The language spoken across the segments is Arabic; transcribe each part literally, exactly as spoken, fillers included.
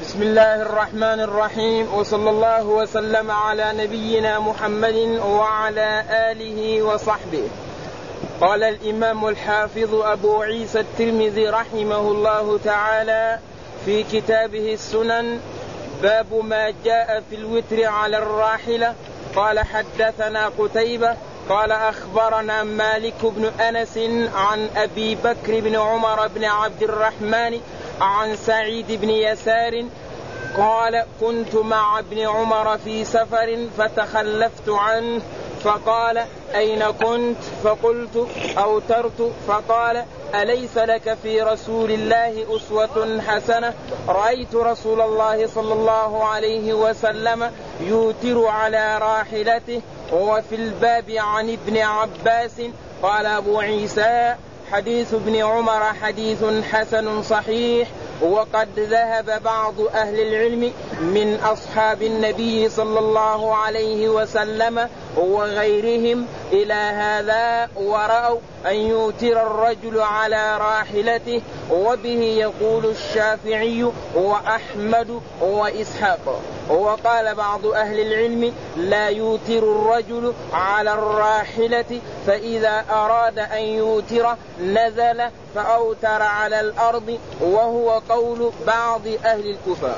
بسم الله الرحمن الرحيم، وصلى الله وسلم على نبينا محمد وعلى آله وصحبه. قال الإمام الحافظ أبو عيسى الترمذي رحمه الله تعالى في كتابه السنن: باب ما جاء في الوتر على الراحلة. قال: حدثنا قتيبة قال أخبرنا مالك بن أنس عن أبي بكر بن عمر بن عبد الرحمن عن سعيد بن يسار قال: كنت مع ابن عمر في سفر فتخلفت عنه فقال: أين كنت؟ فقلت: أوترت. فقال: أليس لك في رسول الله أسوة حسنة؟ رأيت رسول الله صلى الله عليه وسلم يوتر على راحلته. وفي الباب عن ابن عباس. قال أبو عيسى: حديث ابن عمر حديث حسن صحيح. وقد ذهب بعض أهل العلم من أصحاب النبي صلى الله عليه وسلم وغيرهم إلى هذا، ورأوا أن يوتر الرجل على راحلته، وبه يقول الشافعي وأحمد وإسحاق. وقال بعض أهل العلم: لا يوتر الرجل على الراحلة، فإذا أراد أن يوتر نزل فأوتر على الأرض، وهو قول بعض أهل الكوفة.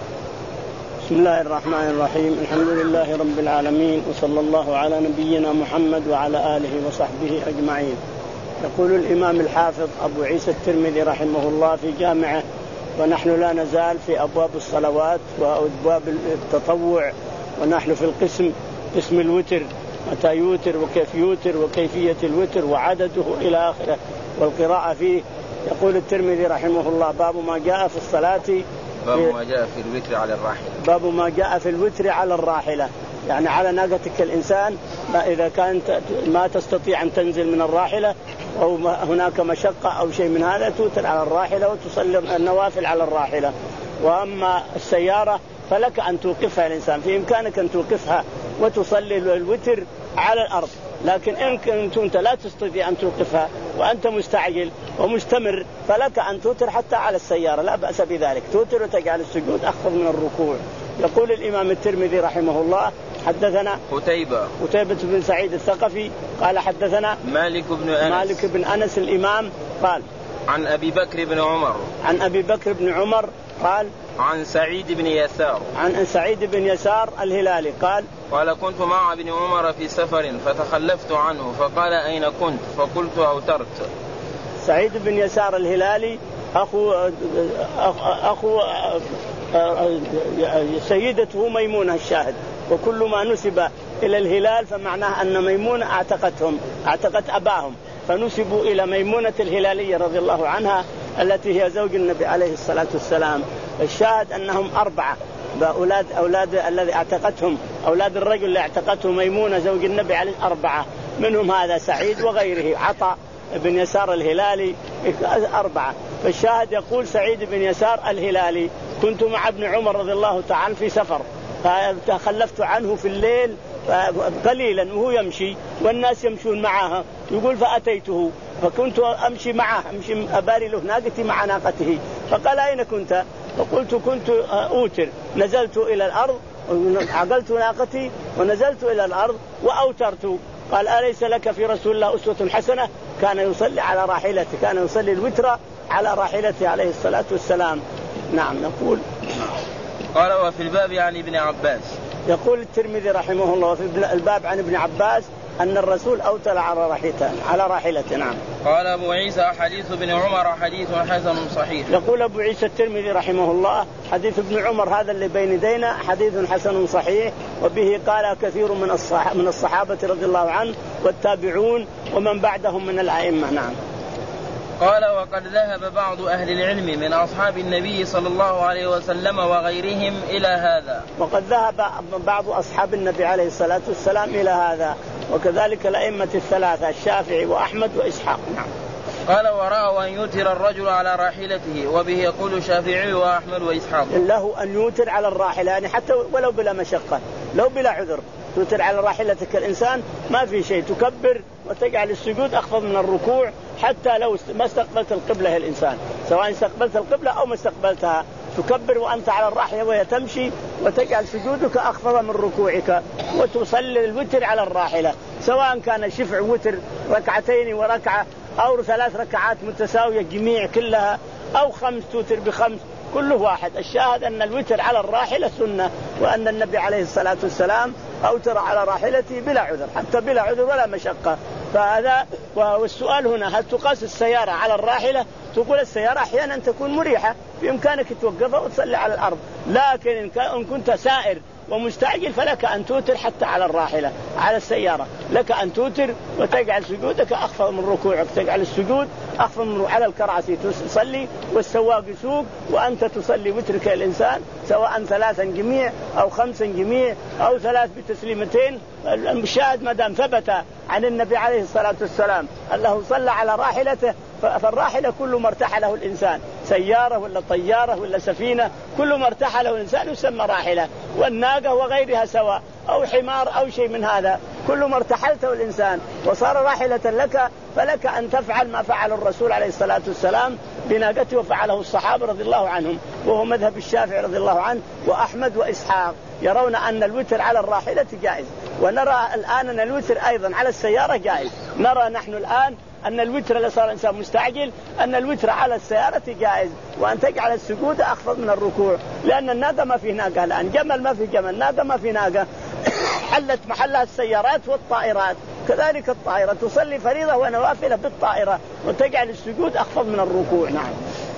بسم الله الرحمن الرحيم، الحمد لله رب العالمين، وصلى الله على نبينا محمد وعلى آله وصحبه أجمعين. يقول الإمام الحافظ أبو عيسى الترمذي رحمه الله في جامعه: ونحن لا نزال في أبواب الصلوات وأبواب التطوع، ونحن في القسم قسم الوتر، متى يوتر وكيف يوتر وكيفية الوتر وعدده إلى آخره والقراءة فيه. يقول الترمذي رحمه الله: باب ما جاء في الصلاة، باب ما جاء في الوتر على الراحلة. باب ما جاء في الوتر على الراحلة، يعني على ناقتك الإنسان، ما إذا كانت ما تستطيع أن تنزل من الراحلة أو هناك مشقة أو شيء من هذا، توتر على الراحلة وتصلي النوافل على الراحلة. وأما السيارة فلك أن توقفها الإنسان، في إمكانك أن توقفها وتصلي الوتر على الأرض، لكن إن كنت لا تستطيع أن توقفها وأنت مستعجل ومستمر فلك أن توتر حتى على السيارة، لا بأس بذلك، توتر وتجعل السجود أخفض من الركوع. يقول الإمام الترمذي رحمه الله: حدثنا قتيبة قتيبة بن سعيد الثقفي قال: حدثنا مالك بن أنس مالك بن أنس الإمام قال: عن أبي بكر بن عمر عن أبي بكر بن عمر قال: عن سعيد بن يسار عن سعيد بن يسار الهلالي قال: قال: كنت مع ابن عمر في سفر فتخلفت عنه فقال: أين كنت؟ فقلت: أوترت. سعيد بن يسار الهلالي أخو أخو سيدته ميمونة الشاهد، وكل ما نسب إلى الهلال فمعناه أن ميمونة اعتقتهم اعتقت أباهم، فنسبوا إلى ميمونة الهلالية رضي الله عنها التي هي زوج النبي عليه الصلاة والسلام. الشاهد أنهم أربعة أولاد أولاد الذي اعتقتهم أولاد الرجل اللي اعتقته ميمونة زوج النبي عليه أربعة، منهم هذا سعيد وغيره عطاء بن يسار الهلالي أربعة. فالشاهد يقول سعيد بن يسار الهلالي: كنت مع ابن عمر رضي الله تعالى في سفر فتخلفت عنه في الليل قليلا وهو يمشي والناس يمشون معها، يقول: فأتيته فكنت أمشي معه أمشي أباري له ناقتي مع ناقته، فقال: أين كنت؟ فقلت: كنت أوتر، نزلت إلى الأرض عقلت ناقتي ونزلت إلى الأرض وأوترت. قال: أليس لك في رسول الله أسوة حسنة؟ كان يصلي على راحلته، كان يصلي الوتر على راحلته عليه الصلاة والسلام. نعم. نقول قال: وفي الباب عن ابن عباس. يقول الترمذي رحمه الله: في الباب عن ابن عباس أن الرسول أوتر على راحلته على راحلته. نعم. قال أبو عيسى: حديث ابن عمر حديث حسن صحيح. يقول أبو عيسى الترمذي رحمه الله: حديث ابن عمر هذا اللي بين يدينا حديث حسن صحيح، وبه قال كثير من من الصحابة رضي الله عنه والتابعون ومن بعدهم من الأئمة. نعم. قال: وقد ذهب بعض أهل العلم من أصحاب النبي صلى الله عليه وسلم وغيرهم إلى هذا. وقد ذهب بعض أصحاب النبي عليه الصلاة والسلام إلى هذا، وكذلك الأئمة الثلاثة الشافعي وأحمد وإسحاق. نعم. قال: ورأوا أن يوتر الرجل على راحلته، وبه يقول الشافعي وأحمد وإسحاق. له أن يوتر على الراحلة، يعني حتى ولو بلا مشقة، لو بلا عذر، توتر على راحلتك الإنسان ما في شيء، تكبر وتجعل السجود أخفض من الركوع، حتى لو ما استقبلت القبلة الإنسان، سواء استقبلت القبلة أو ما استقبلتها، تكبر وأنت على الراحلة وهي تمشي، وتجعل سجودك أخفض من ركوعك، وتصلي الوتر على الراحلة، سواء كان شفع وتر ركعتين وركعة أو ثلاث ركعات متساوية جميع كلها، أو خمس توتر بخمس، كله واحد. الشاهد أن الوتر على الراحلة سنة، وأن النبي عليه الصلاة والسلام أوتر على راحلته بلا عذر، حتى بلا عذر ولا مشقة. فهذا والسؤال هنا، هل تقاس السيارة على الراحلة؟ تقول السيارة أحيانا تكون مريحة بإمكانك توقفها وتصلي على الأرض، لكن إن كنت سائر ومستعجل فلك أن توتر حتى على الراحلة. على السيارة لك أن توتر وتجعل سجودك أخفض من ركوعك، تجعل السجود أخفض من على الكراسي تصلي، والسواق يسوق وأنت تصلي وترك الإنسان، سواء ثلاثا جميع أو خمسا جميع أو ثلاث بتسليمتين. المشاهد ما دام ثبت عن النبي عليه الصلاة والسلام أنه صلى على راحلته، فالراحلة كل ما ارتحله الإنسان، سيارة ولا طيارة ولا سفينة، كل ما ارتحله الإنسان يسمى راحلة، والناقة وغيرها سواء، أو حمار أو شيء من هذا، كل ما ارتحلته الإنسان وصار راحلة لك فلك أن تفعل ما فعل الرسول عليه الصلاة والسلام بناقته، وفعله الصحابة رضي الله عنهم، وهو مذهب الشافعي رضي الله عنه وأحمد وإسحاق، يرون أن الوتر على الراحلة جائز. ونرى الآن أن الوتر أيضا على السيارة جائز. نرى نحن الآن أن الوتر اللي صار إنسان مستعجل أن الوتر على السيارة جائز، وأن تجعل السجود أخفض من الركوع، لأن الناقة ما في ناقة الآن، جمل ما في جمل، ناقة ما في ناقة، حلت محلها السيارات والطائرات. كذلك الطائرة تصلي فريضة ونوافل بالطائرة وتجعل السجود أخفض من الركوع. نعم.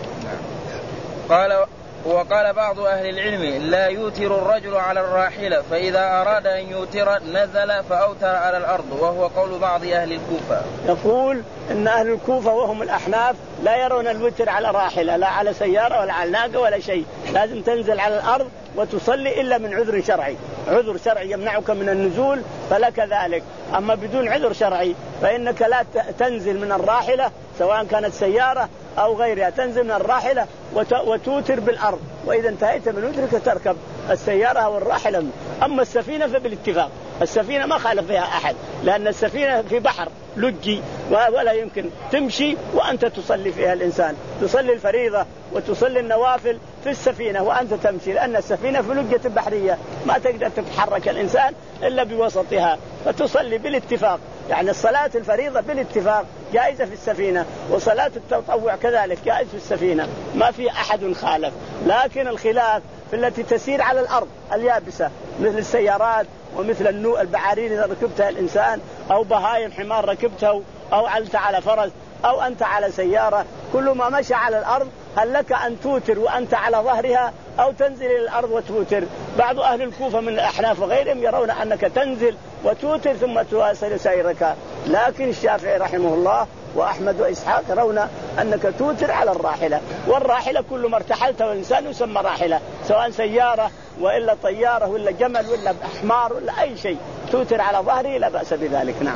قال وقال بعض أهل العلم لا يوتر الرجل على الراحلة، فإذا أراد أن يوتر نزل فأوتر على الأرض، وهو قول بعض أهل الكوفة. يقول إن أهل الكوفة وهم الأحناف لا يرون الوتر على راحلة، لا على سيارة ولا على ناقة ولا شيء، لازم تنزل على الأرض وتصلي إلا من عذر شرعي، عذر شرعي يمنعك من النزول فلك ذلك. أما بدون عذر شرعي فإنك لا تنزل من الراحلة، سواء كانت سيارة أو غيرها، تنزل من الراحلة وتوتر بالأرض، وإذا انتهيت من وترك تركب السيارة أو الراحلة. أما السفينة فبالاتفاق، السفينة ما خالف فيها أحد، لأن السفينة في بحر لجي ولا يمكن تمشي وأنت تصلي فيها الإنسان، تصلي الفريضة وتصلي النوافل في السفينة وأنت تمشي، لأن السفينة في لجة بحرية ما تقدر تتحرك الإنسان إلا بوسطها، فتصلي بالاتفاق. يعني الصلاة الفريضة بالاتفاق جائزة في السفينة، وصلاة التطوع كذلك جائز في السفينة، ما في أحد خالف. لكن الخلاف في التي تسير على الأرض اليابسة مثل السيارات ومثل النوء البعارين إذا ركبتها الإنسان، أو بهايم حمار ركبته، أو أنت على فرس، أو أنت على سيارة، كل ما مشى على الأرض هل لك أن توتر وأنت على ظهرها أو تنزل إلى الأرض وتوتر. بعض أهل الكوفة من الأحناف وغيرهم يرون أنك تنزل وتوتر ثم تواصل سيرك، لكن الشافعي رحمه الله وأحمد وإسحاق يرون أنك توتر على الراحلة، والراحلة كل ما ارتحلته الإنسان يسمى راحلة، سواء سيارة وإلا طيارة ولا جمل ولا حمار ولا أي شيء، توتر على ظهره لا بأس بذلك. نعم.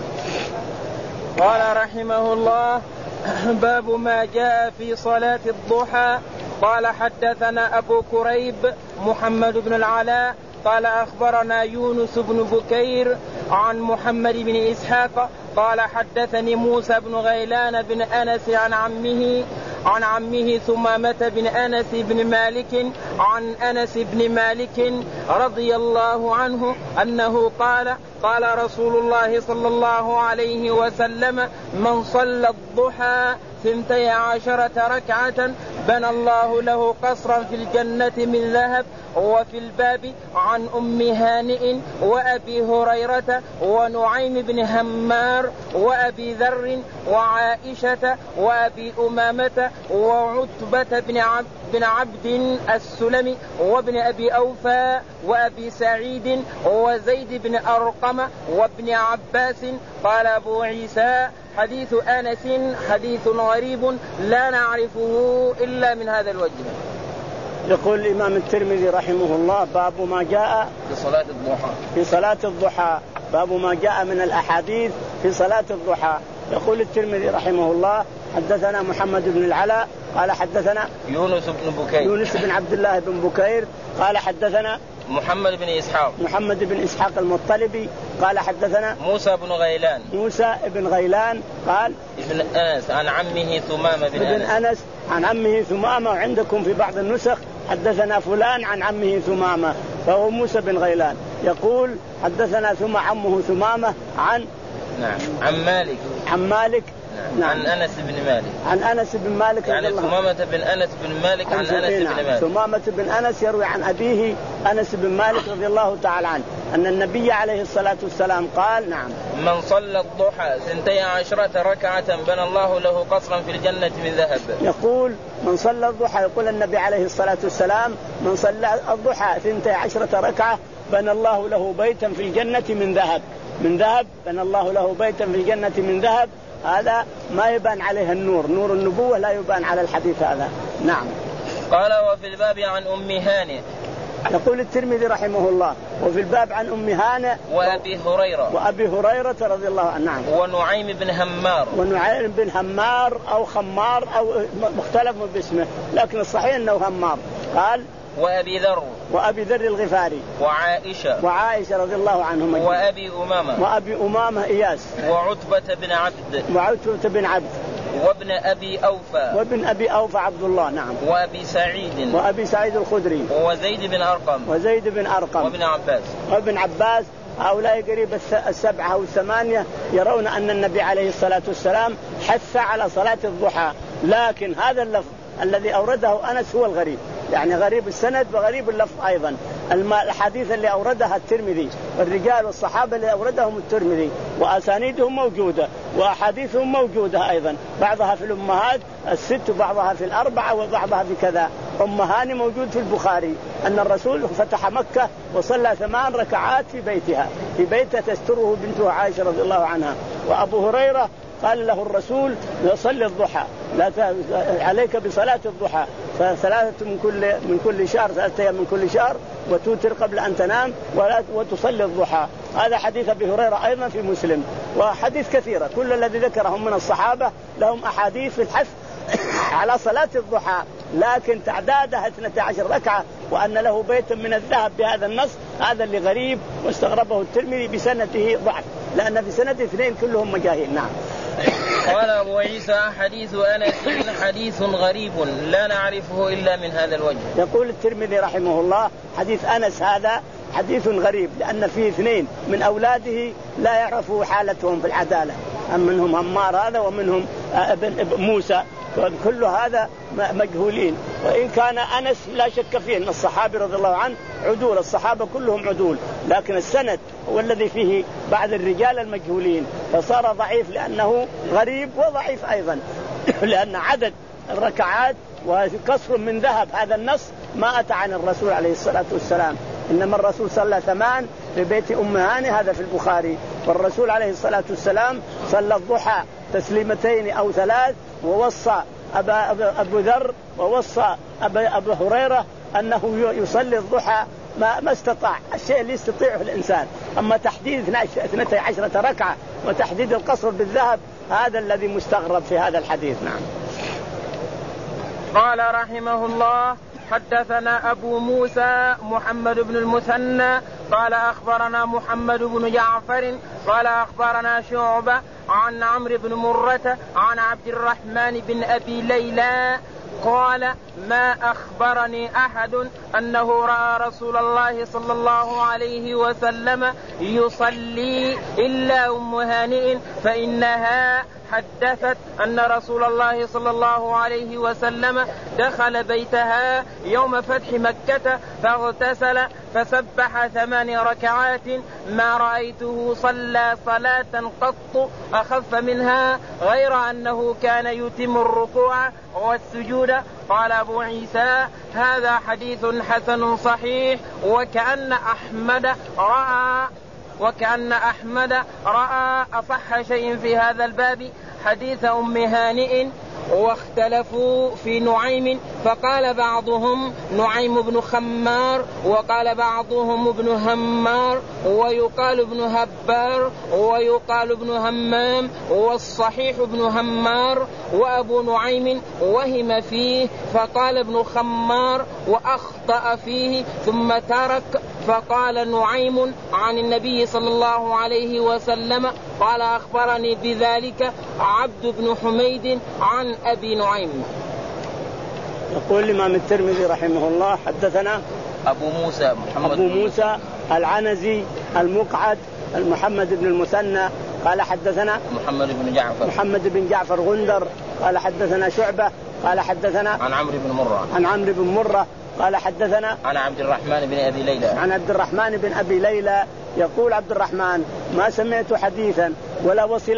قال رحمه الله: باب ما جاء في صلاة الضحى. قال حدثنا أبو كريب محمد بن العلاء قال أخبرنا يونس بن بكير عن محمد بن إسحاق قال حدثني موسى بن غيلان بن أنس عن عمه عن عمه ثمامة بن أنس بن مالك عن أنس بن مالك رضي الله عنه أنه قال: قال رسول الله صلى الله عليه وسلم: من صلى الضحى ثنتي عشرة ركعة بنى الله له قصرا في الجنة من ذهب. وفي الباب عن أم هانئ وأبي هريرة ونعيم بن همار وأبي ذر وعائشة وأبي أمامة وعتبة بن عبد بن عبد السلمي وابن أبي أوفى وأبي سعيد وزيد بن أرقم وابن عباس. قال أبو عيسى: حديث أنس حديث غريب لا نعرفه إلا من هذا الوجه. يقول الإمام الترمذي رحمه الله: باب ما جاء في صلاة الضحى في صلاة الضحى باب ما جاء من الأحاديث في صلاة الضحى. يقول الترمذي رحمه الله: حدثنا محمد بن العلاء قال حدثنا يونس بن بكير يونس بن عبد الله بن بكير قال حدثنا محمد بن إسحاق محمد بن إسحاق المطلبي قال حدثنا موسى بن غيلان موسى بن غيلان قال ابن أنس عن عمه ثمامة بن ابن أنس عن عمه ثمامة. وعندكم في بعض النسخ حدثنا فلان عن عمه ثمامة فهو موسى بن غيلان يقول حدثنا ثم عمه ثمامة عن نعم عن مالك عن مالك نعم. عن أنس بن مالك عن أنس بن مالك يعني ثمامة بن أنس بن مالك عن, عن أنس نعم. بن مالك. ثمامة بن أنس يروي عن أبيه أنس بن مالك رضي الله تعالى عنه أن النبي عليه الصلاة والسلام قال نعم من صلى الضحى ثنتي عشرة ركعة بنى الله له قصرا في الجنة من ذهب. يقول من صلى الضحى يقول النبي عليه الصلاة والسلام من صلى الضحى ثنتي عشرة ركعة بنى الله له بيتا في الجنة من ذهب من ذهب بنى الله له بيتا في الجنة من ذهب. هذا ما يبان عليه النور نور النبوة لا يبان على الحديث هذا. نعم. قال وفي الباب عن أم هانئ يقول الترمذي رحمه الله وفي الباب عن أم هانئ وأبي هريرة وأبي هريرة رضي الله عنه. نعم. ونعيم بن همار ونعيم بن همار أو خمار أو مختلف باسمه لكن الصحيح أنه همار. قال وأبي ذر وأبي ذر الغفاري وعائشة وعائشة رضي الله عنهم وأبي أمامة وأبي أمامة إياس وعتبة بن عبد وعتبة بن عبد وابن أبي أوفى وابن أبي أوفى عبد الله. نعم. وأبي سعيد وأبي سعيد الخدري وزيد بن أرقم وزيد بن أرقم وابن عباس وابن عباس. هؤلاء قريب السبعة أو الثمانية يرون أن النبي عليه الصلاة والسلام حث على صلاة الضحى لكن هذا اللفظ الذي أورده أنس هو الغريب يعني غريب السند وغريب اللفظ أيضا. الحديث اللي أوردها الترمذي والرجال والصحابة اللي أوردهم الترمذي وأسانيدهم موجودة وأحاديثهم موجودة أيضا بعضها في الأمهات الست وبعضها في الأربعة وبعضها في كذا. أم هاني موجود في البخاري أن الرسول فتح مكة وصلى ثمان ركعات في بيتها في بيتها تستره بنته عائشة رضي الله عنها. وأبو هريرة قال له الرسول صلي الضحى لا عليك بصلاة الضحى ثلاثة من كل من كل شهر ثلاثة أيام من كل شهر وتوتر قبل أن تنام ولا وتصلي الضحى. هذا حديث أبي هريرة أيضا في مسلم وحديث كثيرة كل الذي ذكرهم من الصحابة لهم أحاديث في الحث على صلاة الضحى لكن تعدادها اثنتي عشر ركعة وأن له بيت من الذهب بهذا النص هذا اللي غريب واستغربه الترمذي بسنته ضعف لأن في سنة اثنين كلهم مجاهيل. نعم. قال أبو عيسى حديث أنس حديث غريب لا نعرفه إلا من هذا الوجه. يقول الترمذي رحمه الله حديث أنس هذا حديث غريب لأن فيه اثنين من أولاده لا يعرفوا حالتهم في العدالة منهم همار هذا ومنهم ابن موسى كل هذا مجهولين. وإن كان أنس لا شك فيه أن الصحابي رضي الله عنه عدول الصحابة كلهم عدول لكن السند هو الذي فيه بعض الرجال المجهولين فصار ضعيف لأنه غريب وضعيف أيضا لأن عدد الركعات وقصر من ذهب هذا النص ما أتى عن الرسول عليه الصلاة والسلام إنما الرسول صلى ثمان في بيت أم هاني هذا في البخاري والرسول عليه الصلاة والسلام صلى الضحى تسليمتين أو ثلاث ووصى أبا أبو ذر ووصى أبا أبو هريرة أنه يصلي الضحى ما ما استطاع الشيء اللي يستطيعه الإنسان. أما تحديد اثنتي عشرة ركعة وتحديد القصر بالذهب هذا الذي مستغرب في هذا الحديث. نعم. قال رحمه الله حدثنا أبو موسى محمد بن المثنى قال أخبرنا محمد بن جعفر قال أخبرنا شعبة عن عمرو بن مرة عن عبد الرحمن بن أبي ليلى قال ما أخبرني أحد أنه رأى رسول الله صلى الله عليه وسلم يصلي إلا أم هانئ فإنها حدثت أن رسول الله صلى الله عليه وسلم دخل بيتها يوم فتح مكة فاغتسل فسبح ثمان ركعات ما رأيته صلى صلاة قط أخف منها غير أنه كان يتم الركوع والسجود. قال أبو عيسى هذا حديث حسن صحيح وكأن أحمد رأى وكأن أحمد رأى أصح شيء في هذا الباب حديث أم هانئ واختلفوا في نعيم فقال بعضهم نعيم بن خمار وقال بعضهم ابن همار ويقال ابن هبار ويقال ابن همام والصحيح ابن همار وأبو نعيم وهم فيه فقال ابن خمار وأخطأ فيه ثم ترك فقال نعيم عن النبي صلى الله عليه وسلم قال أخبرني بذلك عبد بن حميد عن أبي نعيم. يقول الإمام الترمذي رحمه الله حدثنا أبو موسى محمد أبو موسى العنزي المقعد محمد بن المثنى قال حدثنا محمد بن جعفر محمد بن جعفر غندر قال حدثنا شعبة قال حدثنا عن عمرو بن مرة عن عمرو بن مرة قال حدثنا عن عبد الرحمن بن أبي ليلى عن عبد الرحمن بن أبي ليلى يقول عبد الرحمن ما سمعت حديثا ولا وصل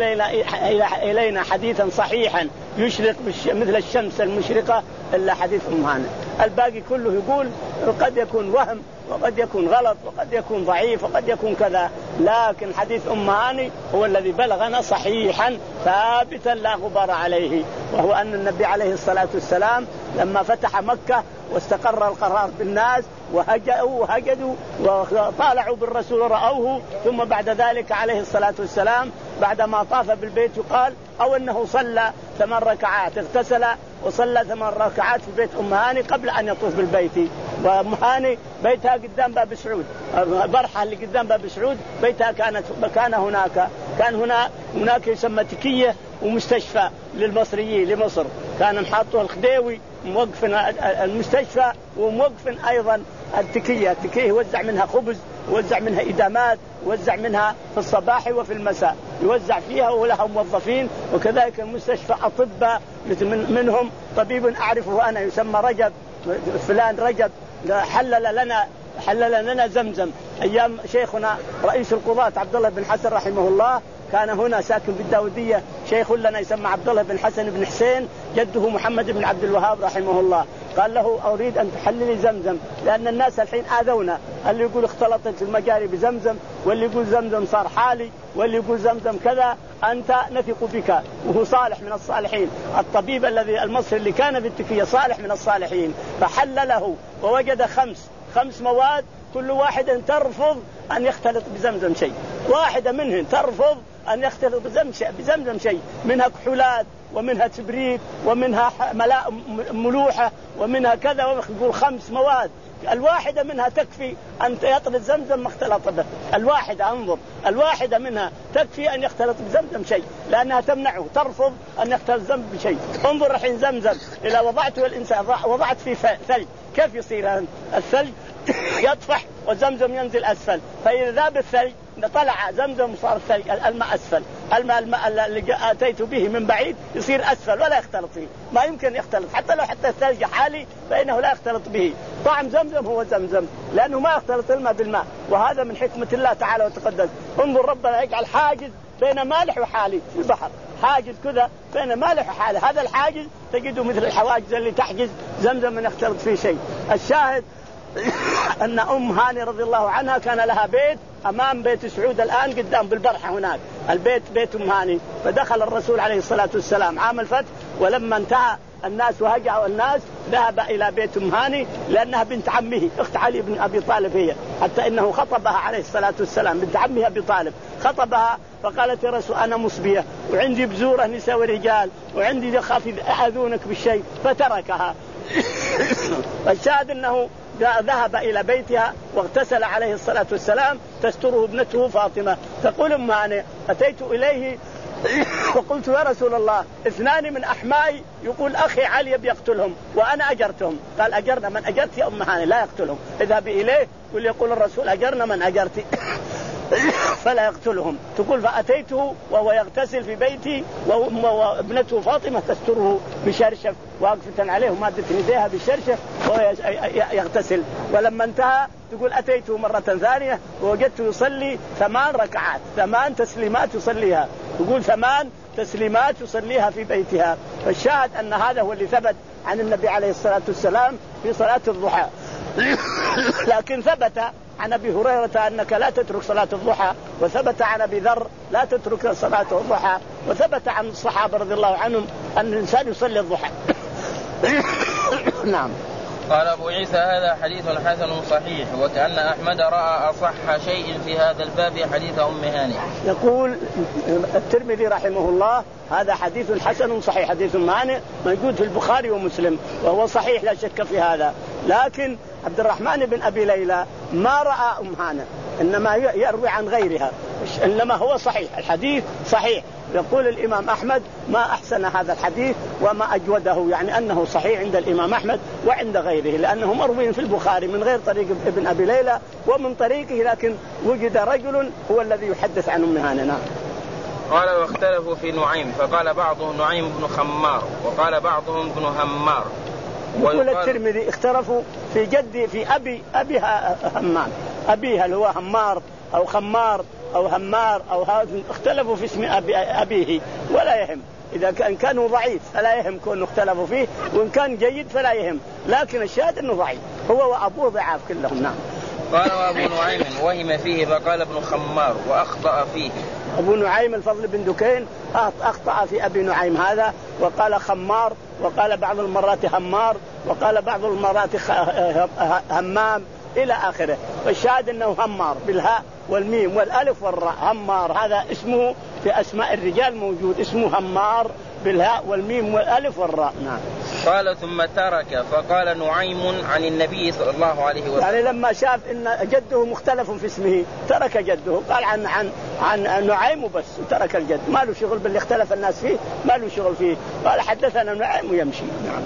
إلينا حديثا صحيحا يشرق مثل الشمس المشرقة إلا حديث أم هانئ. الباقي كله يقول قد يكون وهم وقد يكون غلط وقد يكون ضعيف وقد يكون كذا، لكن حديث أم هانئ هو الذي بلغنا صحيحا ثابتا لا غبار عليه، وهو أن النبي عليه الصلاة والسلام لما فتح مكة واستقر القرار بالناس وهجأوا وهجدوا وطالعوا بالرسول ورأوه، ثم بعد ذلك عليه الصلاة والسلام بعدما طاف بالبيت يقال أو أنه صلى ثمان ركعات، اغتسل وصلى ثمان ركعات في بيت أم هانئ قبل أن يطوف بالبيت. وأم هانئ بيتها قدام باب سعود، البرحة اللي قدام باب سعود بيتها كانت كان هناك كان هنا هناك يسمى تكية ومستشفى للمصريين لمصر، كان محاطه الخديوي موقف المستشفى وموقف أيضا التكية، التكية يوزع منها خبز يوزع منها إدامات يوزع منها في الصباح وفي المساء يوزع فيها ولها موظفين، وكذلك المستشفى أطباء منهم طبيب أعرفه أنا يسمى رجب فلان رجب حلل لنا حلل لنا زمزم أيام شيخنا رئيس القضاة عبد الله بن حسن رحمه الله، كان هنا ساكن بالداودية شيخ لنا يسمى عبد الله بن حسن بن حسين جده محمد بن عبد الوهاب رحمه الله، قال له أريد أن تحللي زمزم لأن الناس الحين آذونا، اللي يقول اختلطت المجاري بزمزم واللي يقول زمزم صار حالي واللي يقول زمزم كذا، أنت نثق بك. وهو صالح من الصالحين، الطبيب الذي المصري اللي كان بالتكية صالح من الصالحين، فحلله ووجد خمس خمس مواد كل واحد ترفض أن يختلط بزمزم شيء، واحدة منهن ترفض أن يختلط بزمزم شيء، منها كحولات ومنها تبريد ومنها ملاء ملوحة ومنها كذا، ويقول خمس مواد الواحدة منها تكفي أن يطلب زمزم ما اختلط به، الواحدة انظر الواحدة منها تكفي أن يختلط بزمزم شيء لأنها تمنعه ترفض أن يختلط زمزم بشيء. انظر الحين زمزم إذا وضعته الإنسان وضعت فيه ثلج كيف يصير الثلج يطفح وزمزم ينزل أسفل، فإذا ذاب الثلج طلع زمزم صار الثلج الماء أسفل، الماء الماء اللي أتيت به من بعيد يصير أسفل ولا يختلط فيه، ما يمكن يختلط حتى لو حتى الثلج حالي فإنه لا يختلط به. طعم زمزم هو زمزم لأنه ما يختلط الماء بالماء، وهذا من حكمة الله تعالى وتقدس. انظر ربنا يجعل حاجز بين مالح وحالي في البحر، حاجز كذا بين مالح وحالي، هذا الحاجز تجده مثل الحواجز اللي تحجز زمزم من يختلط فيه شيء. الشاهد أن أم هانئ رضي الله عنها كان لها بيت أمام بيت سعود الآن قدام بالبرحة هناك البيت بيت أم هانئ، فدخل الرسول عليه الصلاة والسلام عام الفتح، ولما انتهى الناس وهجعوا الناس ذهب إلى بيت أم هانئ لأنها بنت عمه أخت علي بن أبي طالب هي، حتى إنه خطبها عليه الصلاة والسلام بنت عمه أبي طالب خطبها فقالت يا رسول أنا مصبية وعندي بزورة نساء ورجال وعندي خاف يأذونك بالشيء فتركها. الشاهد أنه ذهب إلى بيتها واغتسل عليه الصلاة والسلام تستره ابنته فاطمة. تقول أم هانئ أتيت إليه وقلت يا رسول الله اثنان من أحمائي يقول أخي علي بيقتلهم وأنا أجرتهم، قال أجرنا من أجرت يا أم هانئ لا يقتلهم، اذهب إليه قل يقول الرسول أجرنا من أجرت فلا يقتلهم. تقول فأتيته وهو يغتسل في بيتي وابنته فاطمة تستره بشرشف واقفة عليه ومادة يديها بشرشف وهو يغتسل. ولما انتهى تقول أتيته مرة ثانية ووجدته يصلي ثمان ركعات ثمان تسليمات يصليها، تقول ثمان تسليمات يصليها في بيتها. فالشاهد أن هذا هو اللي ثبت عن النبي عليه الصلاة والسلام في صلاة الضحى. لكن ثبت عن أبي هريرة أنك لا تترك صلاة الضحى، وثبت عن أبي ذر لا تترك صلاة الضحى، وثبت عن الصحابة رضي الله عنهم أن الإنسان يصلي الضحى. نعم. قال أبو عيسى هذا حديث حسن صحيح، وكأن أحمد رأى أصح شيء في هذا الباب حديث أم هانئ. يقول الترمذي رحمه الله هذا حديث حسن صحيح، حديث أم هانئ موجود في البخاري ومسلم وهو صحيح لا شك في هذا، لكن عبد الرحمن بن أبي ليلى ما رأى أم هانئ إنما يروي عن غيرها، إنما هو صحيح الحديث صحيح، يقول الإمام أحمد ما أحسن هذا الحديث وما أجوده، يعني أنه صحيح عند الإمام أحمد وعند غيره، لأنه مروي في البخاري من غير طريق ابن أبي ليلى ومن طريقه، لكن وجد رجل هو الذي يحدث عن أم هانئ. قال واختلفوا في نعيم، فقال بعضهم نعيم بن خمار وقال بعضهم بن همار. يقول الترمذي اختلفوا في جدي في أبي أبيها همام، أبيها اللي هو همار أو خمار أو همار أو هذا، اختلفوا في اسم أبي أبيه ولا يهم، إذا كان كانوا ضعيف فلا يهم كونه اختلفوا فيه، وإن كان جيد فلا يهم، لكن الشاهد أنه ضعيف هو وأبوه ضعاف كلهم. نعم. قال وأبو نعيم وهم فيه فقال ابن خمار وأخطأ فيه. أبو نعيم الفضل بن دكين أخطأ في أبي نعيم هذا وقال خمار، وقال بعض المرات همار، وقال بعض المرات همام إلى آخره، والشاهد أنه همار بالهاء والميم والألف والراء. همار هذا اسمه في أسماء الرجال موجود، اسمه همار بالهاء والميم والألف والراء. نعم. قال ثم ترك فقال نعيم عن النبي صلى الله عليه وسلم، يعني لما شاف إن جده مختلف في اسمه ترك جده، قال عن عن عن نعيم وبس، وترك الجد، ما له شغل باللي اختلف الناس فيه، ما له شغل فيه، قال حدثنا نعيم ويمشي. نعم.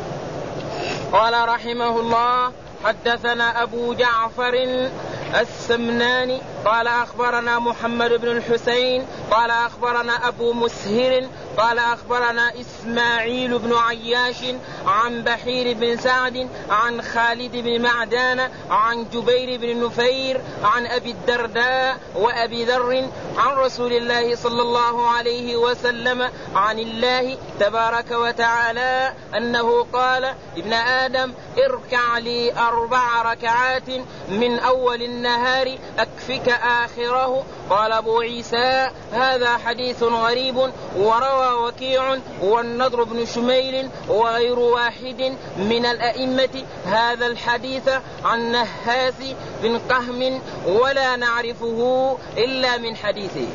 قال رحمه الله حدثنا أبو جعفر السمناني قال أخبرنا محمد بن الحسين قال أخبرنا أبو مسهر قال أخبرنا إسماعيل بن عياش عن بحير بن سعد عن خالد بن معدان عن جبير بن نفير عن أبي الدرداء وأبي ذر عن رسول الله صلى الله عليه وسلم عن الله تبارك وتعالى أنه قال ابن آدم اركع لي أربع ركعات من أول النهار أكفك آخره. قال أبو عيسى هذا حديث غريب، وروى وكيع والنضر بن شميل وغير واحد من الأئمة هذا الحديث عن نهاس بن قهم ولا نعرفه إلا من حديثه.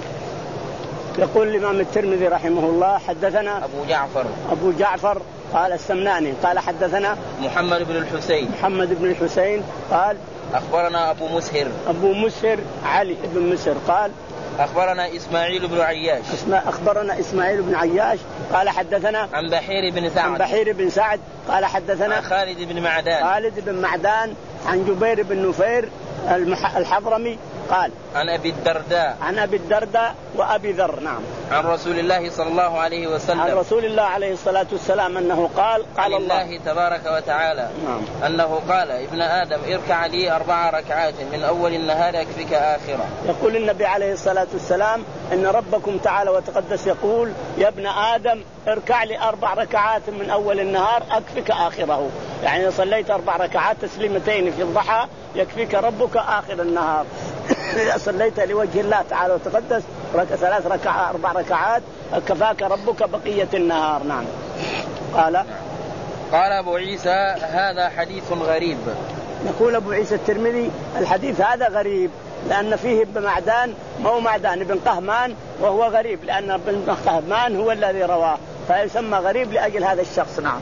يقول الإمام الترمذي رحمه الله حدثنا أبو جعفر أبو جعفر قال السمناني قال حدثنا محمد بن الحسين محمد بن الحسين قال أخبرنا أبو مسهر أبو مسهر علي بن مسهر قال أخبرنا إسماعيل بن عياش أخبرنا إسماعيل بن عياش قال حدثنا عن بحير بن سعد عن بحير بن سعد قال حدثنا عن خالد بن معدان خالد بن معدان عن جبير بن نفير الحضرمي قال عن أبي الدرداء عن أبي الدرداء وأبي ذر. نعم. عن رسول الله صلى الله عليه وسلم عن رسول الله عليه الصلاة والسلام أنه قال قال عن الله, الله تبارك وتعالى نعم. أنه قال ابن آدم اركع لي أربع ركعات من أول النهار أكفك آخرة. يقول النبي عليه الصلاة والسلام إن ربكم تعالى وتقدس يقول يا ابن آدم اركع لي أربع ركعات من أول النهار أكفك آخره، يعني صليت أربع ركعات تسليمتين في الضحى يكفيك ربك آخر النهار. إذا صليت لوجه الله تعالى وتقدس ثلاث ركعات أربع ركعات كفاك ربك بقية النهار. نعم. قال قال أبو عيسى هذا حديث غريب. يقول أبو عيسى الترمذي الحديث هذا غريب لأن فيه ابن معدان ما هو معدان ابن قهمان، وهو غريب لأن ابن قهمان هو الذي رواه فيسمى غريب لأجل هذا الشخص. نعم.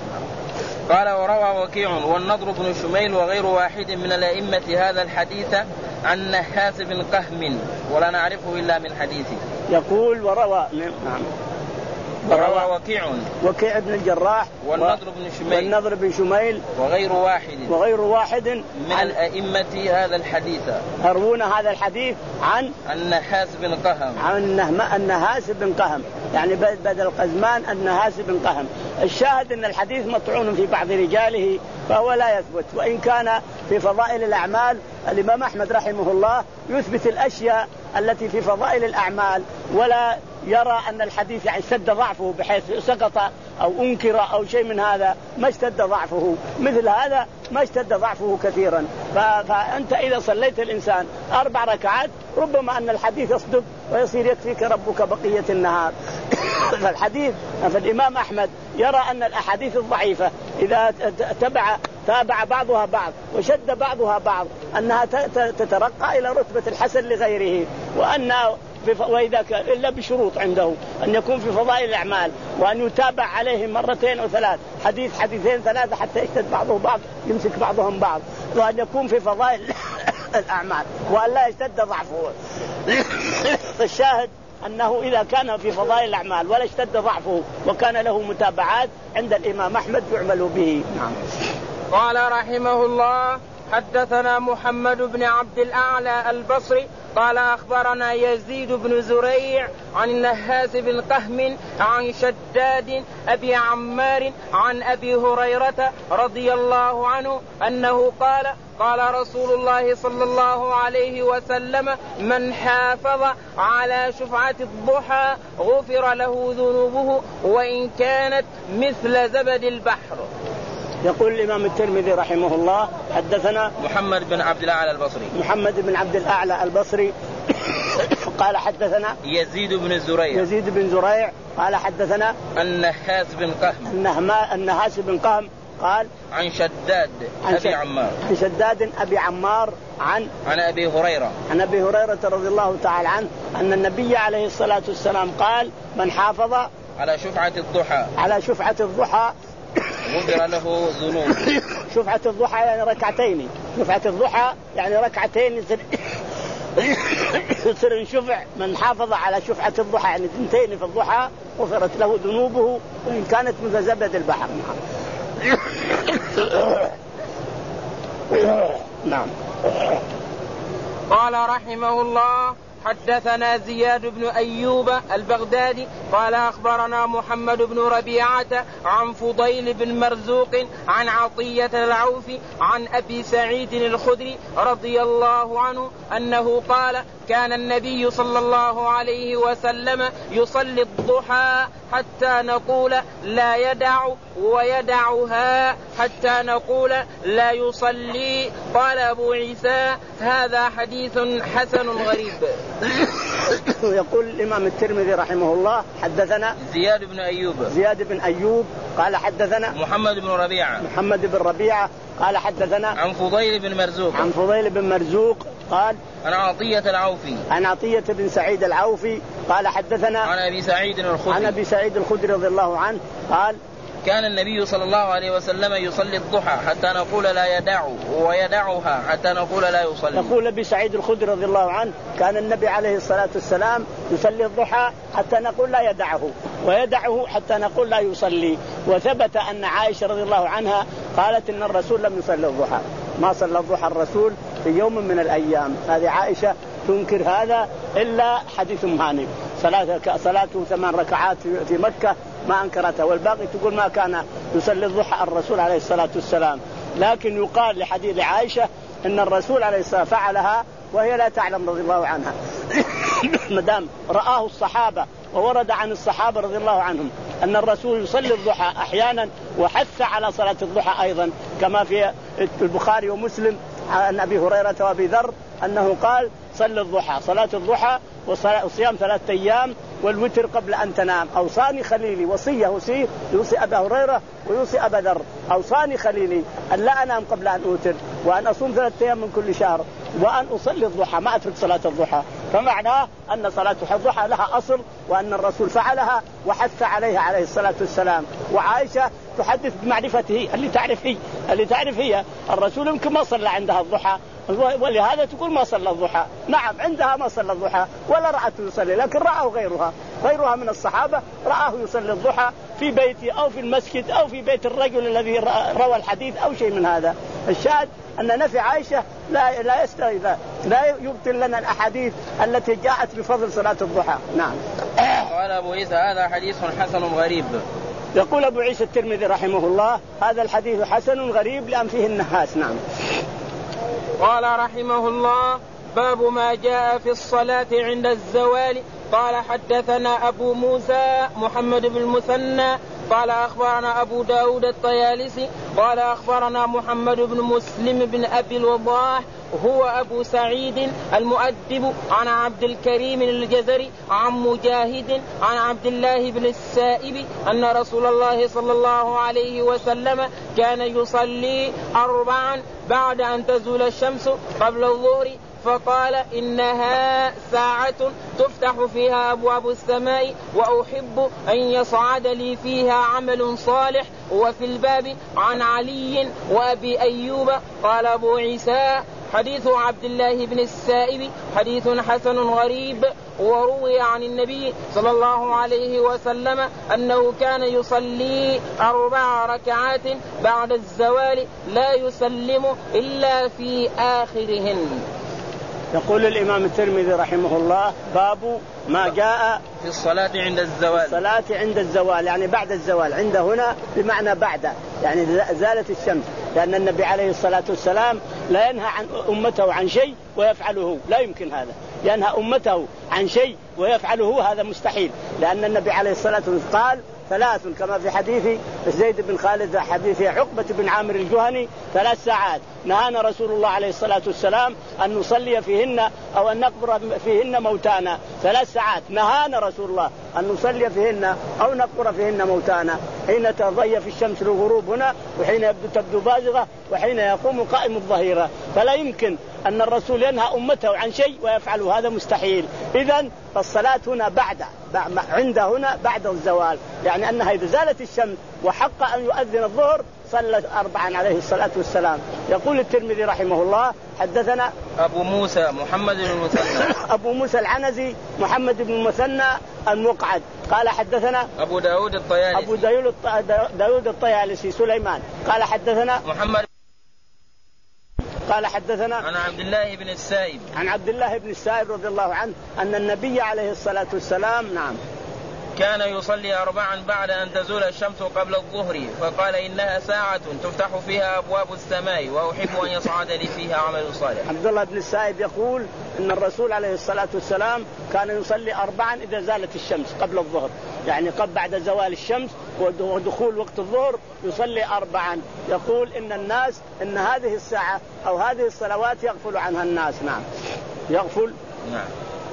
قال وروى وكيع والنضر بن شميل وغير واحد من الأئمة هذا الحديث عن نهاس بن قهم ولا نعرفه إلا من حديثه. يقول وروى نعم وروى وكيع وكيع بن الجراح والنضر بن شميل والنضر بن شميل وغير واحد وغير واحد من الأئمة هذا الحديث يروون هذا الحديث عن النهاس بن قهم عن النهاس بن قهم، يعني بدل قزمان النهاس بن قهم. الشاهد أن الحديث مطعون في بعض رجاله فهو لا يثبت، وإن كان في فضائل الأعمال الإمام أحمد رحمه الله يثبت الأشياء التي في فضائل الأعمال ولا يرى أن الحديث يعني اشتد ضعفه بحيث سقط أو أنكر أو شيء من هذا، ما اشتد ضعفه مثل هذا، ما اشتد ضعفه كثيرا. فأنت إذا صليت الإنسان أربع ركعات ربما أن الحديث يصدق ويصير يكفيك ربك بقية النهار. فالحديث فالإمام أحمد يرى أن الأحاديث الضعيفة إذا تبع تابع بعضها بعض وشد بعضها بعض أنها تترقى إلى رتبة الحسن لغيره، وأن وإذا كان إلا بشروط عنده أن يكون في فضائل الأعمال وأن يتابع عليه مرتين أو ثلاث حديث حديثين ثلاثة حتى يشتد بعضه بعض يمسك بعضهم بعض، وأن يكون في فضائل الأعمال وأن لا يشتد ضعفه. الشاهد أنه إذا كان في فضائل الأعمال ولا اشتد ضعفه وكان له متابعات عند الإمام أحمد يعمل به. نعم. قال رحمه الله: حدثنا محمد بن عبد الأعلى البصري قال أخبرنا يزيد بن زريع عن النهاس بن قهم عن شداد أبي عمار عن أبي هريرة رضي الله عنه أنه قال: قال رسول الله صلى الله عليه وسلم: من حافظ على شفعة الضحى غفر له ذنوبه وإن كانت مثل زبد البحر. يقول الإمام الترمذي رحمه الله: حدثنا محمد بن عبد الأعلى البصري محمد بن عبد الأعلى البصري قال حدثنا يزيد بن زريع يزيد بن زريع قال حدثنا النهاس بن قهم النهاس بن قهم قال عن شداد عن أبي عمار عن شداد أبي عمار عن عن أبي هريرة عن أبي هريرة رضي الله تعالى عنه أن النبي عليه الصلاة والسلام قال: من حافظ على شفعة الضحى على شفعة الضحى غفر له ذنوب. شفعة الضحى يعني ركعتين، شفعة الضحى يعني ركعتين يصير يصير شفع. من حافظ على شفعة الضحى يعني اثنتين في الضحى غفرت له ذنوبه وإن كانت مثل زبد البحر. نعم. قال رحمه الله: حدثنا زياد بن أيوب البغدادي قال أخبرنا محمد بن ربيعة عن فضيل بن مرزوق عن عطية العوفي عن أبي سعيد الخدري رضي الله عنه أنه قال: كان النبي صلى الله عليه وسلم يصلي الضحى حتى نقول لا يدع ويدعها حتى نقول لا يصلي. قال أبو عيسى: هذا حديث حسن غريب. يقول الإمام الترمذي رحمه الله: حدثنا زياد بن أيوب زياد بن أيوب قال حدثنا محمد بن ربيعة محمد بن ربيعة قال حدثنا عن فضيل بن مرزوق عن فضيل بن مرزوق قال عن عطية العوفي عن عطية بن سعيد العوفي قال حدثنا عن أبي سعيد الخدري عن أبي سعيد الخدري رضي الله عنه قال: كان النبي صلى الله عليه وسلم يصلي الضحى حتى نقول لا يدع ويدعها حتى نقول لا يصلي. يقول أبي سعيد الخدري رضي الله عنه: كان النبي عليه الصلاة والسلام يصلي الضحى حتى نقول لا يدعه ويدعه حتى نقول لا يصلي. وثبت أن عائشة رضي الله عنها قالت إن الرسول لم يصلي الضحى، ما صلى الضحى الرسول في يوم من الأيام. هذه عائشة تنكر هذا إلا حديث مهاني صلاته صلاته ثمان ركعات في مكة ما أنكرتها، والباقي تقول ما كان يصلي الضحى الرسول عليه الصلاة والسلام. لكن يقال لحديث عائشة إن الرسول عليه الصلاة والسلام فعلها وهي لا تعلم رضي الله عنها. مدام رآه الصحابة وورد عن الصحابة رضي الله عنهم أن الرسول يصلي الضحى أحيانا وحث على صلاة الضحى أيضا، كما في البخاري ومسلم عن أبي هريرة وأبي ذر أنه قال: صلي الضحى صلاة الضحى وصيام ثلاثة أيام والوتر قبل أن تنام. أوصاني خليلي وصية وصي يوصي أبا هريرة ويوصي أبا ذر. أوصاني خليلي أن لا أنام قبل أن أوتر وأن أصوم ثلاثة أيام من كل شهر وأن أصلي الضحى ما أترك صلاة الضحى. فمعناه أن صلاة الضحى لها أصل وأن الرسول فعلها وحث عليها عليه الصلاة والسلام. وعائشة تحدث بمعرفته اللي تعرف هي اللي تعرف هي الرسول يمكن ما صلى عندها الضحى ولهذا تقول ما صلى الضحى. نعم عندها ما صلى الضحى ولا رأته يصلي، لكن رأه غيرها غيرها من الصحابة رآه يصلي الضحى في بيته أو في المسجد أو في بيت الرجل الذي روى الحديث أو شيء من هذا. الشاهد أن نفي عائشة لا لا يستوي لا, لا يبطل لنا الأحاديث التي جاءت بفضل صلاة الضحى. نعم. قال أبو عيسى: هذا حديث حسن غريب. يقول أبو عيسى الترمذي رحمه الله: هذا الحديث حسن غريب لأن فيه النهاس. نعم. قال رحمه الله: باب ما جاء في الصلاة عند الزوال. قال حدثنا أبو موسى محمد بن المثنى قال أخبرنا أبو داود الطيالسي قال أخبرنا محمد بن مسلم بن أبي الوضاح هو أبو سعيد المؤدب عن عبد الكريم الجزري عن مجاهد عن عبد الله بن السائب أن رسول الله صلى الله عليه وسلم كان يصلي أربعا بعد أن تزول الشمس قبل الظهر، فقال: إنها ساعة تفتح فيها أبواب السماء وأحب أن يصعد لي فيها عمل صالح. وفي الباب عن علي وأبي أيوب. قال أبو عيسى: حديث عبد الله بن السائب حديث حسن غريب. وروي عن النبي صلى الله عليه وسلم أنه كان يصلي أربع ركعات بعد الزوال لا يسلم إلا في آخرهن. يقول الإمام الترمذي رحمه الله باب ما جاء في الصلاة عند الزوال. الصلاة عند الزوال يعني بعد الزوال. عند هنا بمعنى بعد يعني زالت الشمس، لأن النبي عليه الصلاة والسلام لا ينهى عن أمته عن شيء ويفعله، لا يمكن هذا. ينهى أمته عن شيء ويفعله هذا مستحيل، لأن النبي عليه الصلاة والسلام قال ثلاث كما في حديث زيد بن خالد حديث عقبة بن عامر الجهني ثلاث ساعات نهانا رسول الله عليه الصلاة والسلام أن نصلي فيهن أو أن نقبر فيهن موتانا. ثلاث ساعات نهانا رسول الله أن نصلي فيهن أو نقبر فيهن موتانا، حين تضيف الشمس للغروب هنا، وحين يبدو تبدو بازغة، وحين يقوم قائم الظهيرة. فلا يمكن أن الرسول ينهى أمته عن شيء ويفعله، هذا مستحيل. إذن فالصلاة هنا بعد عند هنا بعد الزوال، يعني أنها إذا زالت الشمس وحق أن يؤذن الظهر صلى أربعا عليه الصلاة والسلام. يقول الترمذي رحمه الله حدثنا أبو موسى محمد بن المثنى أبو موسى العنزي محمد بن المثنى المقعد قال حدثنا أبو داود الطيالسي أبو داود الطيالسي سليمان قال حدثنا محمد قال حدثنا عن عبد الله بن السائب عن عبد الله بن السائب رضي الله عنه أن النبي عليه الصلاة والسلام نعم كان يصلي أربعا بعد أن تزول الشمس قبل الظهر، فقال إنها ساعة تفتح فيها أبواب السماء وأحب أن يصعد لي فيها عمل صالح. عبد الله بن السائب يقول إن الرسول عليه الصلاة والسلام كان يصلي أربعا إذا زالت الشمس قبل الظهر، يعني قبل بعد زوال الشمس ودخول وقت الظهر يصلي أربعا. يقول إن الناس إن هذه الساعة أو هذه الصلوات يغفل عنها الناس. نعم يغفل. نعم.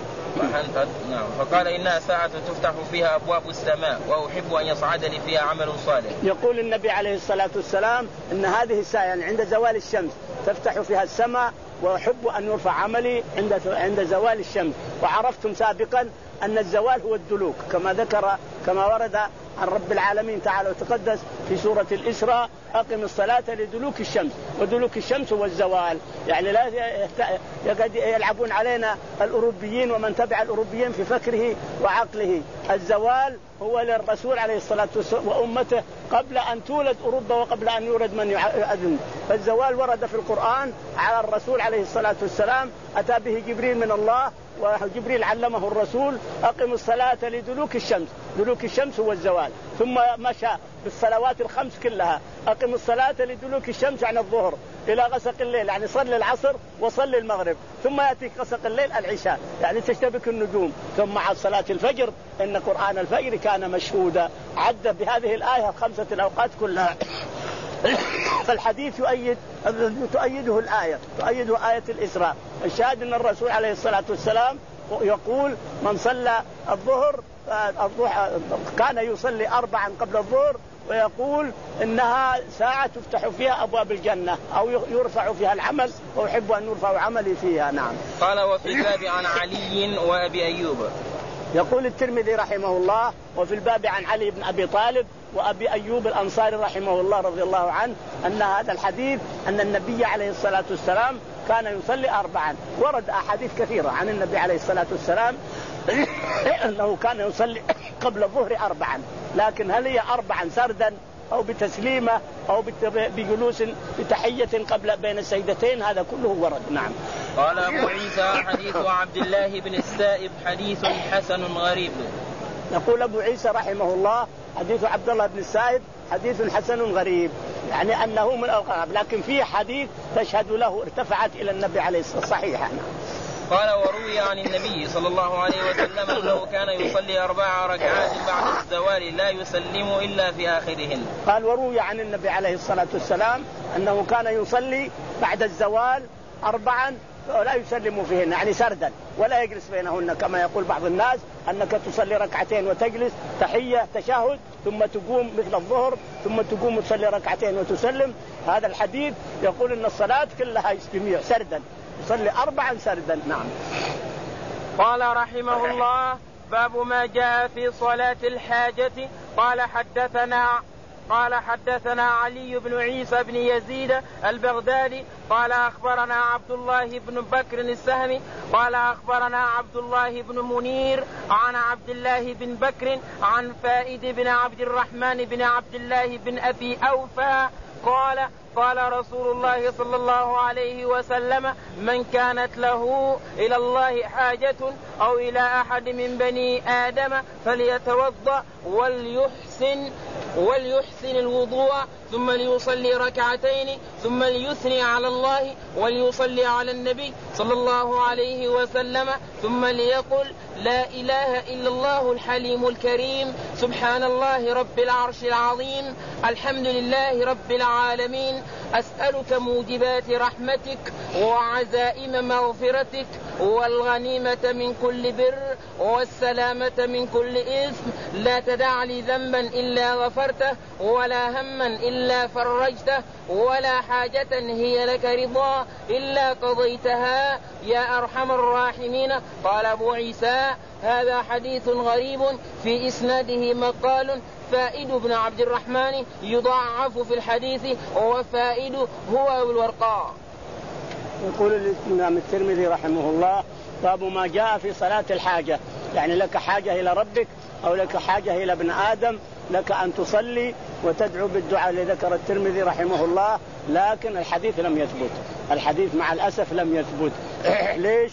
نعم. فقال إنها ساعة تفتح فيها أبواب السماء وأحب أن يصعد لي فيها عمل صالح. يقول النبي عليه الصلاة والسلام إن هذه الساعة يعني عند زوال الشمس تفتح فيها السماء وأحب أن يرفع عملي عند عند زوال الشمس. وعرفتم سابقا أن الزوال هو الدلوك كما ذكر كما ورد عن رب العالمين تعالى وتقدس في سورة الإسراء أقم الصلاة لدلوك الشمس، ودلوك الشمس هو الزوال. يعني لا يقعد يلعبون علينا الأوروبيين ومن تبع الأوروبيين في فكره وعقله. الزوال هو للرسول عليه الصلاة والسلام وأمته قبل أن تولد أوروبا وقبل أن يولد من يؤذن. فالزوال ورد في القرآن على الرسول عليه الصلاة والسلام، أتى به جبريل من الله وجبريل علمه الرسول أقم الصلاة لدلوك الشمس، دلوك الشمس هو الزوال. ثم مشى بالصلوات الخمس كلها أقم الصلاة لدلوك الشمس عن الظهر إلى غسق الليل، يعني صلي العصر وصلي المغرب، ثم يأتي غسق الليل العشاء يعني تشتبك النجوم، ثم مع صلاة الفجر إن قرآن الفجر كان مشهودا. عد بهذه الآية خمسة الأوقات كلها. فالحديث يؤيد تؤيده الآية تؤيده آية الإسراء. الشاهد أن الرسول عليه الصلاة والسلام يقول من صلى الظهر كان يصلي أربعا قبل الظهر، ويقول إنها ساعة تفتح فيها أبواب الجنة أو يرفع فيها العمل وأحب أن يرفع عملي فيها. نعم. قال وفي الباب عن علي وأبي أيوب. يقول الترمذي رحمه الله وفي الباب عن علي بن أبي طالب وأبي أيوب الأنصاري رحمه الله رضي الله عنه أن هذا الحديث أن النبي عليه الصلاة والسلام كان يصلي أربعا. ورد أحاديث كثيرة عن النبي عليه الصلاة والسلام أنه كان يصلي قبل الظهر أربعا، لكن هل هي أربعا سردا أو بتسليمة أو بجلوس بتحية قبل بين السيدتين، هذا كله ورد. نعم. قال أبو عيسى حديث عبد الله بن السائب حديث حسن غريب. يقول أبو عيسى رحمه الله حديث عبد الله بن السائب حديث حسن غريب، يعني أنه من الغراب، لكن فيه حديث تشهد له ارتفعت إلى النبي عليه الصلاة والسلام صحيحة. قال وروي عن النبي صلى الله عليه وسلم أنه كان يصلي أربع ركعات بعد الزوال لا يسلم إلا في آخرهن. قال وروي عن النبي عليه الصلاة والسلام أنه كان يصلي بعد الزوال أربعا لا يسلم فيهن، يعني سردا ولا يجلس بينهن كما يقول بعض الناس أنك تصلي ركعتين وتجلس تحية تشهد ثم تقوم مثل الظهر ثم تقوم تصلي ركعتين وتسلم. هذا الحديث يقول أن الصلاة كلها يستميع سردا، يصلي أربعا سردا. نعم. قال رحمه الله باب ما جاء في صلاة الحاجة. قال حدثنا قال حدثنا علي بن عيسى بن يزيد البغدادي قال أخبرنا عبد الله بن بكر السهمي قال أخبرنا عبد الله بن منير عن عبد الله بن بكر عن فائد بن عبد الرحمن بن عبد الله بن أبي أوفى قال قال رسول الله صلى الله عليه وسلم من كانت له إلى الله حاجة أو إلى أحد من بني آدم فليتوضأ وليحسن وليحسن الوضوء ثم ليصلي ركعتين ثم ليثني على الله وليصلي على النبي صلى الله عليه وسلم ثم ليقل لا إله إلا الله الحليم الكريم سبحان الله رب العرش العظيم الحمد لله رب العالمين أسألك موجبات رحمتك وعزائم مغفرتك والغنيمة من كل بر والسلامة من كل إثم لا تدع لي ذنبا إلا غفرته ولا هما إلا فرجته ولا حاجة هي لك رضا إلا قضيتها يا أرحم الراحمين. قال أبو عيسى هذا حديث غريب في إسناده مقال فائد بن عبد الرحمن يضاعف في الحديث وفائد هو أبو الورقاء. يقول الإمام الترمذي رحمه الله باب ما جاء في صلاة الحاجة، يعني لك حاجة إلى ربك أو لك حاجة إلى ابن آدم لك أن تصلي وتدعو بالدعاء اللي ذكر الترمذي رحمه الله، لكن الحديث لم يثبت، الحديث مع الأسف لم يثبت. ليش؟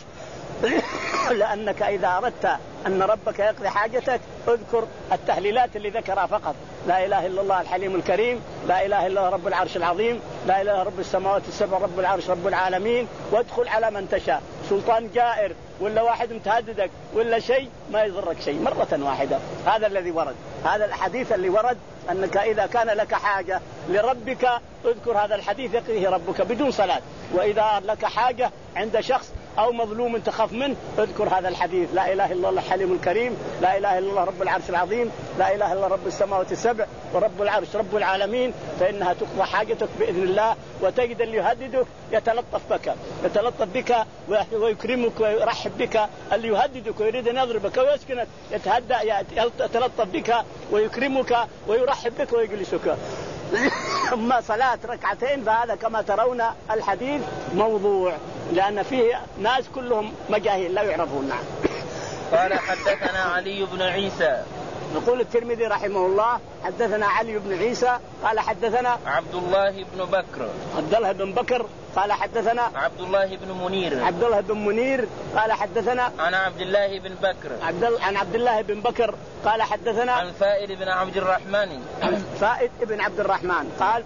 لأنك إذا أردت أن ربك يقضي حاجتك اذكر التهليلات اللي ذكرها فقط، لا إله إلا الله الحليم الكريم، لا إله إلا الله رب العرش العظيم، لا إله إلا رب السماوات السبع رب العرش رب العالمين، وادخل على من تشاء، سلطان جائر ولا واحد متهددك ولا شيء ما يضرك شيء مرة واحدة. هذا الذي ورد، هذا الحديث اللي ورد أنك إذا كان لك حاجة لربك اذكر هذا الحديث يقضيه ربك بدون صلاة، وإذا لك حاجة عند شخص أو مظلوم تخاف منه اذكر هذا الحديث لا إله إلا الله الحليم الكريم، لا إله إلا الله رب العرش العظيم، لا إله إلا الله رب السماوات السبع ورب العرش رب العالمين، فإنها تقضى حاجتك بإذن الله. وتجد اللي يهددك يتلطف بك يتلطف بك ويكرمك ويرحب بك، اللي يهددك ويريد أن يضربك ويسكنك يتهدأ يتلطف بك ويكرمك ويرحب بك ويجلسك. أما صلاة ركعتين فهذا كما ترون الحديث موضوع، لأن فيه ناس كلهم مجاهيل لا يعرفون. نعم. قال حدثنا علي بن عيسى. نقول الترمذي رحمه الله حدثنا علي بن عيسى قال حدثنا عبد الله بن بكر. عبد الله بن بكر قال حدثنا عبد الله بن منير. عبد الله بن منير قال حدثنا عن عبد الله بن بكر. عبد عن عبد الله بن بكر قال حدثنا عن فائد بن عبد الرحمن. عن فائد بن عبد الرحمن قال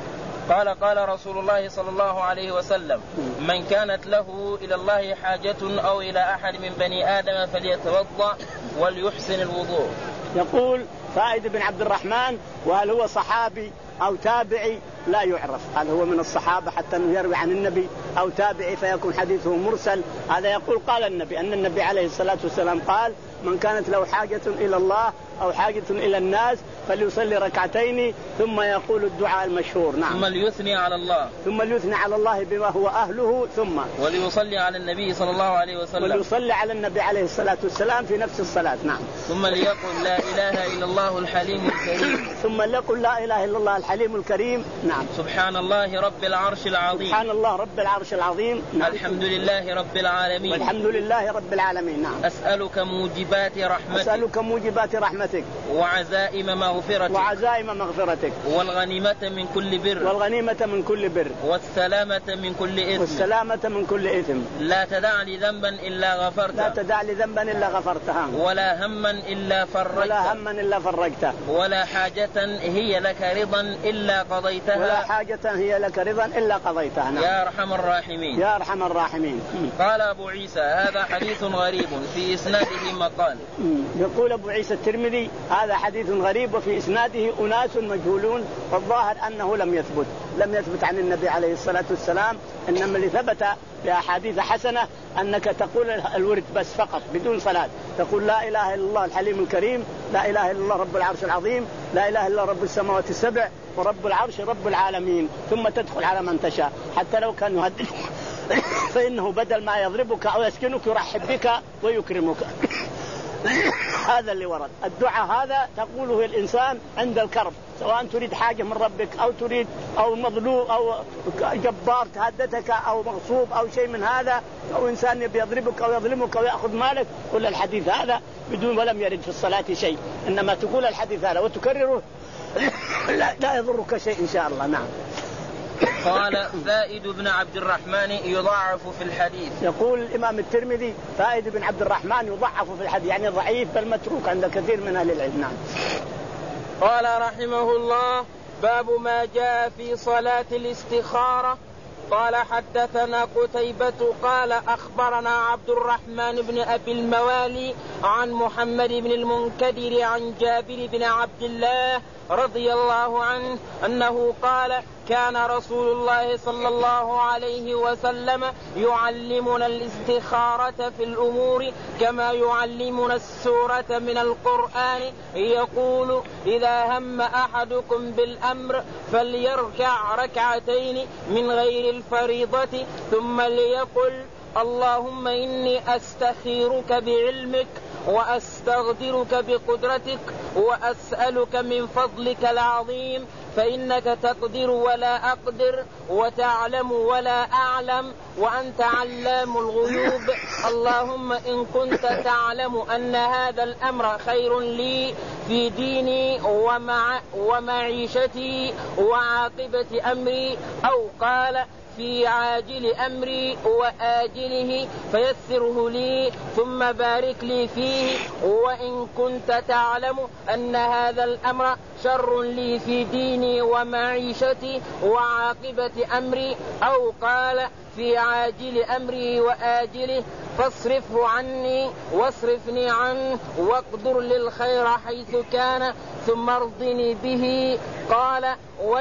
قال قال رسول الله صلى الله عليه وسلم من كانت له إلى الله حاجة أو إلى أحد من بني آدم فليتوضأ وليحسن الوضوء. يقول فائد بن عبد الرحمن، وهل هو صحابي أو تابعي لا يعرف، هل هو من الصحابة حتى أنه يروي عن النبي أو تابعي فيكون حديثه مرسل. هذا يقول قال النبي أن النبي عليه الصلاة والسلام قال من كانت له حاجة إلى الله أو حاجة إلى الناس فليصلي ركعتين ثم يقول الدعاء المشهور. نعم. ثم ليثني على الله ثم ليثني على الله بما هو أهله ثم وليصلي على النبي صلى الله عليه وسلم وليصلي على النبي عليه الصلاة والسلام في نفس الصلاة. نعم. ثم ليقل لا إله إلا الله الحليم الكريم. ثم ليقل لا إله إلا الله الحليم الكريم. نعم. سبحان الله رب العرش العظيم. سبحان الله رب العرش العظيم. نعم. الحمد لله رب العالمين. والحمد لله رب العالمين. نعم. أسألك موجبات رحمتك. أسألك موجبات رحمتك وعزائم مغفرتك. وعزائم مغفرتك. والغنيمة من كل بر. والغنيمة من كل بر. والسلامة من كل إثم. والسلامة من كل إثم. لا تدع لي ذنبا إلا غفرته. لا تدع لي ذنبا إلا غفرتها. ولا هما إلا فرجته. ولا هما إلا فرجته. ولا حاجة هي لك رضا إلا قضيتها. ولا حاجة هي لك رضا إلا قضيتها. نعم. يا أرحم الراحمين. يا أرحم الراحمين. قال أبو عيسى هذا حديث غريب في إسناده مقال. يقول أبو عيسى الترمذي هذا حديث غريب وفي إسناده أناس مجهولون، والظاهر أنه لم يثبت لم يثبت عن النبي عليه الصلاة والسلام. إنما اللي ثبت بأحاديث حسنة أنك تقول الورد بس فقط بدون صلاة، تقول لا إله إلا الله الحليم الكريم، لا إله إلا الله رب العرش العظيم، لا إله إلا رب السماوات السبع ورب العرش رب العالمين، ثم تدخل على من تشاء حتى لو كان يهددك فإنه بدل ما يضربك أو يسكنك يرحب بك ويكرمك. هذا اللي ورد. الدعاء هذا تقوله الإنسان عند الكرب، سواء تريد حاجة من ربك أو تريد أو مظلوم أو جبار تهددك أو مغصوب أو شيء من هذا، أو إنسان يضربك أو يظلمك أو يأخذ مالك، قل الحديث هذا بدون ولم يرد في الصلاة شيء، إنما تقول الحديث هذا وتكرره لا, لا يضرك شيء إن شاء الله. نعم. قال فائد بن عبد الرحمن يضعف في الحديث. يقول الإمام الترمذي فائد بن عبد الرحمن يضعف في الحديث، يعني ضعيف بل متروك عند كثير من أهل العلم. نعم. قال رحمه الله باب ما جاء في صلاة الاستخارة. قال حدثنا قتيبة قال أخبرنا عبد الرحمن بن أبي الموالي عن محمد بن المنكدر عن جابر بن عبد الله رضي الله عنه أنه قال كان رسول الله صلى الله عليه وسلم يعلمنا الاستخارة في الأمور كما يعلمنا السورة من القرآن، يقول إذا هم أحدكم بالأمر فليركع ركعتين من غير الفريضة ثم ليقل اللهم إني أستخيرك بعلمك وأستغفرك بقدرتك وأسألك من فضلك العظيم فإنك تقدر ولا أقدر وتعلم ولا أعلم وأنت علام الغيوب. اللهم إن كنت تعلم أن هذا الأمر خير لي في ديني ومع ومعيشتي وعاقبة أمري، أو قال في عاجل أمري وآجله فيسره لي ثم بارك لي فيه، وإن كنت تعلم أن هذا الأمر شر لي في ديني ومعيشتي وعاقبة أمري، أو قال في عاجل أمري وآجله فاصرفه عني واصرفني عنه واقدر للخير حيث كان ثم ارضني به. قال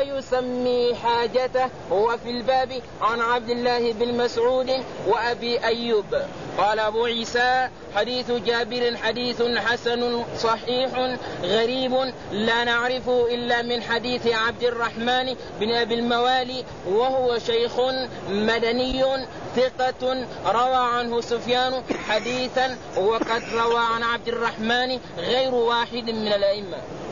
ويسمي حاجته. وفي الباب عن عبد الله بن مسعود وأبي أيوب. قال أبو عيسى حديث جابر حديث حسن صحيح غريب لا نعرفه إلا من حديث عبد الرحمن بن أبي الموالي، وهو شيخ مدني ثقة روى عنه سفيان حديثا، وقد روى عن عبد الرحمن غير واحد من الأئمة.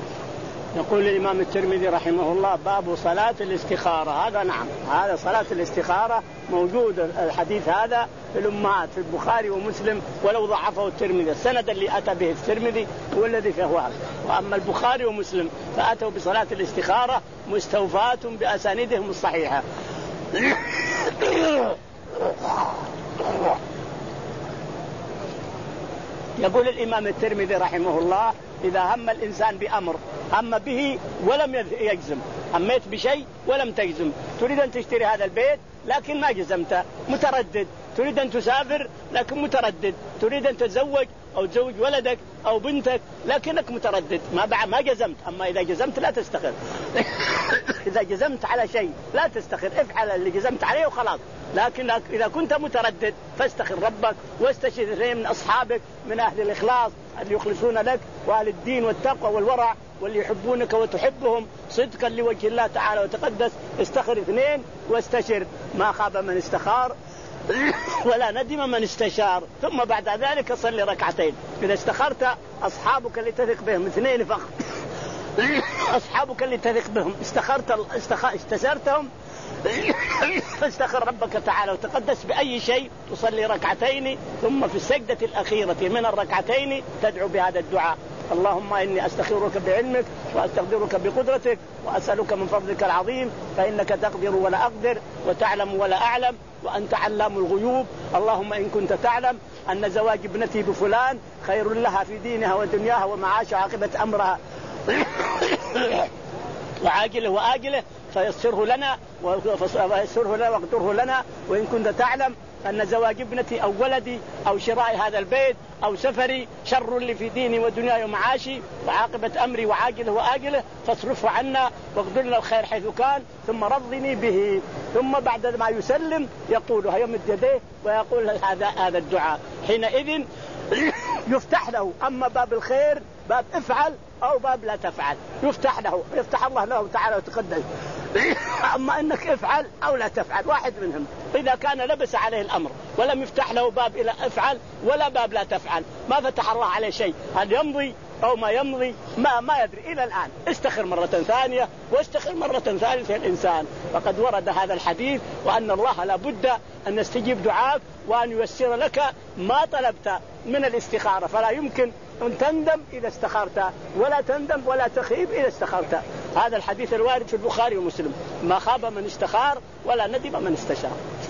يقول الإمام الترمذي رحمه الله باب صلاة الاستخارة. هذا نعم، هذا صلاة الاستخارة موجود الحديث هذا في الأمهات في البخاري ومسلم، ولو ضعفه الترمذي. السند اللي أتى به الترمذي هو الذي فيه وهم، وأما البخاري ومسلم فأتوا بصلاة الاستخارة مستوفاة بأسانيدهم الصحيحة. يقول الإمام الترمذي رحمه الله إذا هم الإنسان بأمر هم به ولم يجزم، هميت بشيء ولم تجزم، تريد أن تشتري هذا البيت لكن ما جزمت، متردد، تريد أن تسافر لكن متردد، تريد أن تتزوج أو تزوج ولدك أو بنتك لكنك متردد، ما ما جزمت. أما إذا جزمت لا تستخر. إذا جزمت على شيء لا تستخر، افعل اللي جزمت عليه وخلاص. لكن إذا كنت متردد فاستخر ربك واستشير اثنين من أصحابك من أهل الإخلاص اللي يخلصون لك وأهل الدين والتقوى والورع واللي يحبونك وتحبهم صدقا لوجه الله تعالى وتقدس. استخر اثنين واستشر، ما خاب من استخار ولا ندم من استشار. ثم بعد ذلك صلي ركعتين. إذا استخرت أصحابك اللي تثق بهم اثنين فقط، أصحابك اللي تثق بهم استخرت استشرتهم فاستخر ربك تعالى وتقدس بأي شيء، تصلي ركعتين ثم في السجدة الأخيرة من الركعتين تدعو بهذا الدعاء: اللهم إني أستخيرك بعلمك وأستقدرك بقدرتك وأسألك من فضلك العظيم فإنك تقدر ولا أقدر وتعلم ولا أعلم وأنت علام الغيوب. اللهم إن كنت تعلم أن زواج ابنتي بفلان خير لها في دينها ودنياها ومعاشها عاقبة أمرها وعاجله وآجله فيسره لنا ويسره لنا واقدره لنا. وإن كنت تعلم أن زواج ابنتي أو ولدي أو شراء هذا البيت أو سفري شر لي في ديني ودنياي ومعاشي وعاقبة أمري وعاجله وآجله فاصرفه عنا واقدر لنا الخير حيث كان ثم رضني به. ثم بعد ما يسلم يقول هيمد يديه ويقول هذا هذا الدعاء، حينئذ يفتح له. أما باب الخير باب افعل أو باب لا تفعل يفتح له، يفتح الله له تعالى وتقدس أما أنك افعل أو لا تفعل واحد منهم. إذا كان لبس عليه الأمر ولم يفتح له باب إلى افعل ولا باب لا تفعل، ما فتح الله عليه شيء، هل يمضي أو ما يمضي ما ما يدري إلى الآن. استخر مرة ثانية واستخر مرة ثالثة الإنسان. فقد ورد هذا الحديث وأن الله لا بد أن يستجيب دعاك وأن ييسر لك ما طلبت من الاستخارة، فلا يمكن أن تندم إذا استخرت ولا تندم ولا تخيب إذا استخرت. هذا الحديث الوارد في البخاري ومسلم: ما خاب من استخار ولا ندم من استشار.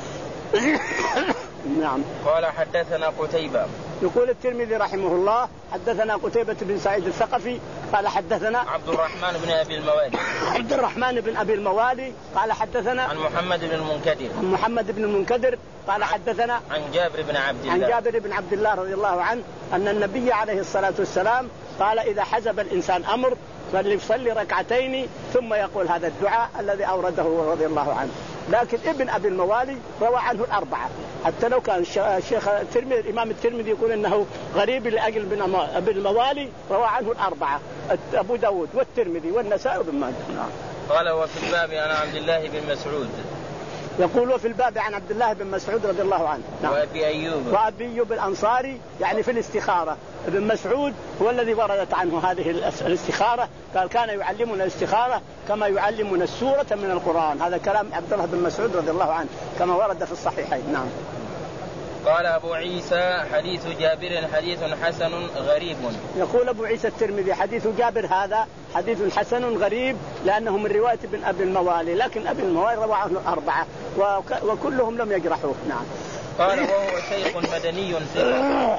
نعم. قال حدثنا قتيبة. يقول الترمذي رحمه الله: حدثنا قتيبة بن سعيد الثقفي قال حدثنا عبد الرحمن بن أبي الموالي. عبد الرحمن بن أبي الموالي قال حدثنا عن محمد بن المنكدر. عن محمد بن المنكدر قال حدثنا عن جابر بن عبد الله. عن جابر بن عبد الله رضي الله عنه أن النبي عليه الصلاة والسلام قال: إذا حزب الإنسان أمر فليصلي ركعتين ثم يقول هذا الدعاء الذي أورده رضي الله عنه. لكن ابن أبي الموالي روى عنه الأربعة، حتى لو كان الشيخ الترمذي الإمام الترمذي يقول إنه غريب لأجل ابن الموالي، روى عنه الأربعة: أبو داود والترمذي والنسائي وابن ماجه. قال: وفي الباب عن عبد الله بن مسعود. يقول: وفي الباب عن عبد الله بن مسعود رضي الله عنه. نعم. وأبي أيوب. وأبي أيوب الأنصاري يعني في الاستخارة. ابن مسعود هو الذي وردت عنه هذه الاستخارة، قال: كان يعلمنا الاستخارة كما يعلمنا السورة من القرآن. هذا كلام عبد الله بن مسعود رضي الله عنه كما ورد في الصحيحين. نعم. قال أبو عيسى: حديث جابر حديث حسن غريب. يقول أبو عيسى الترمذي: حديث جابر هذا حديث حسن غريب لأنه من رواية ابن أبي الموالي، لكن أبي الموالي روى عنه أربعة وكلهم لم يجرحوه. نعم. قال: وهو شيخ مدني ثقة.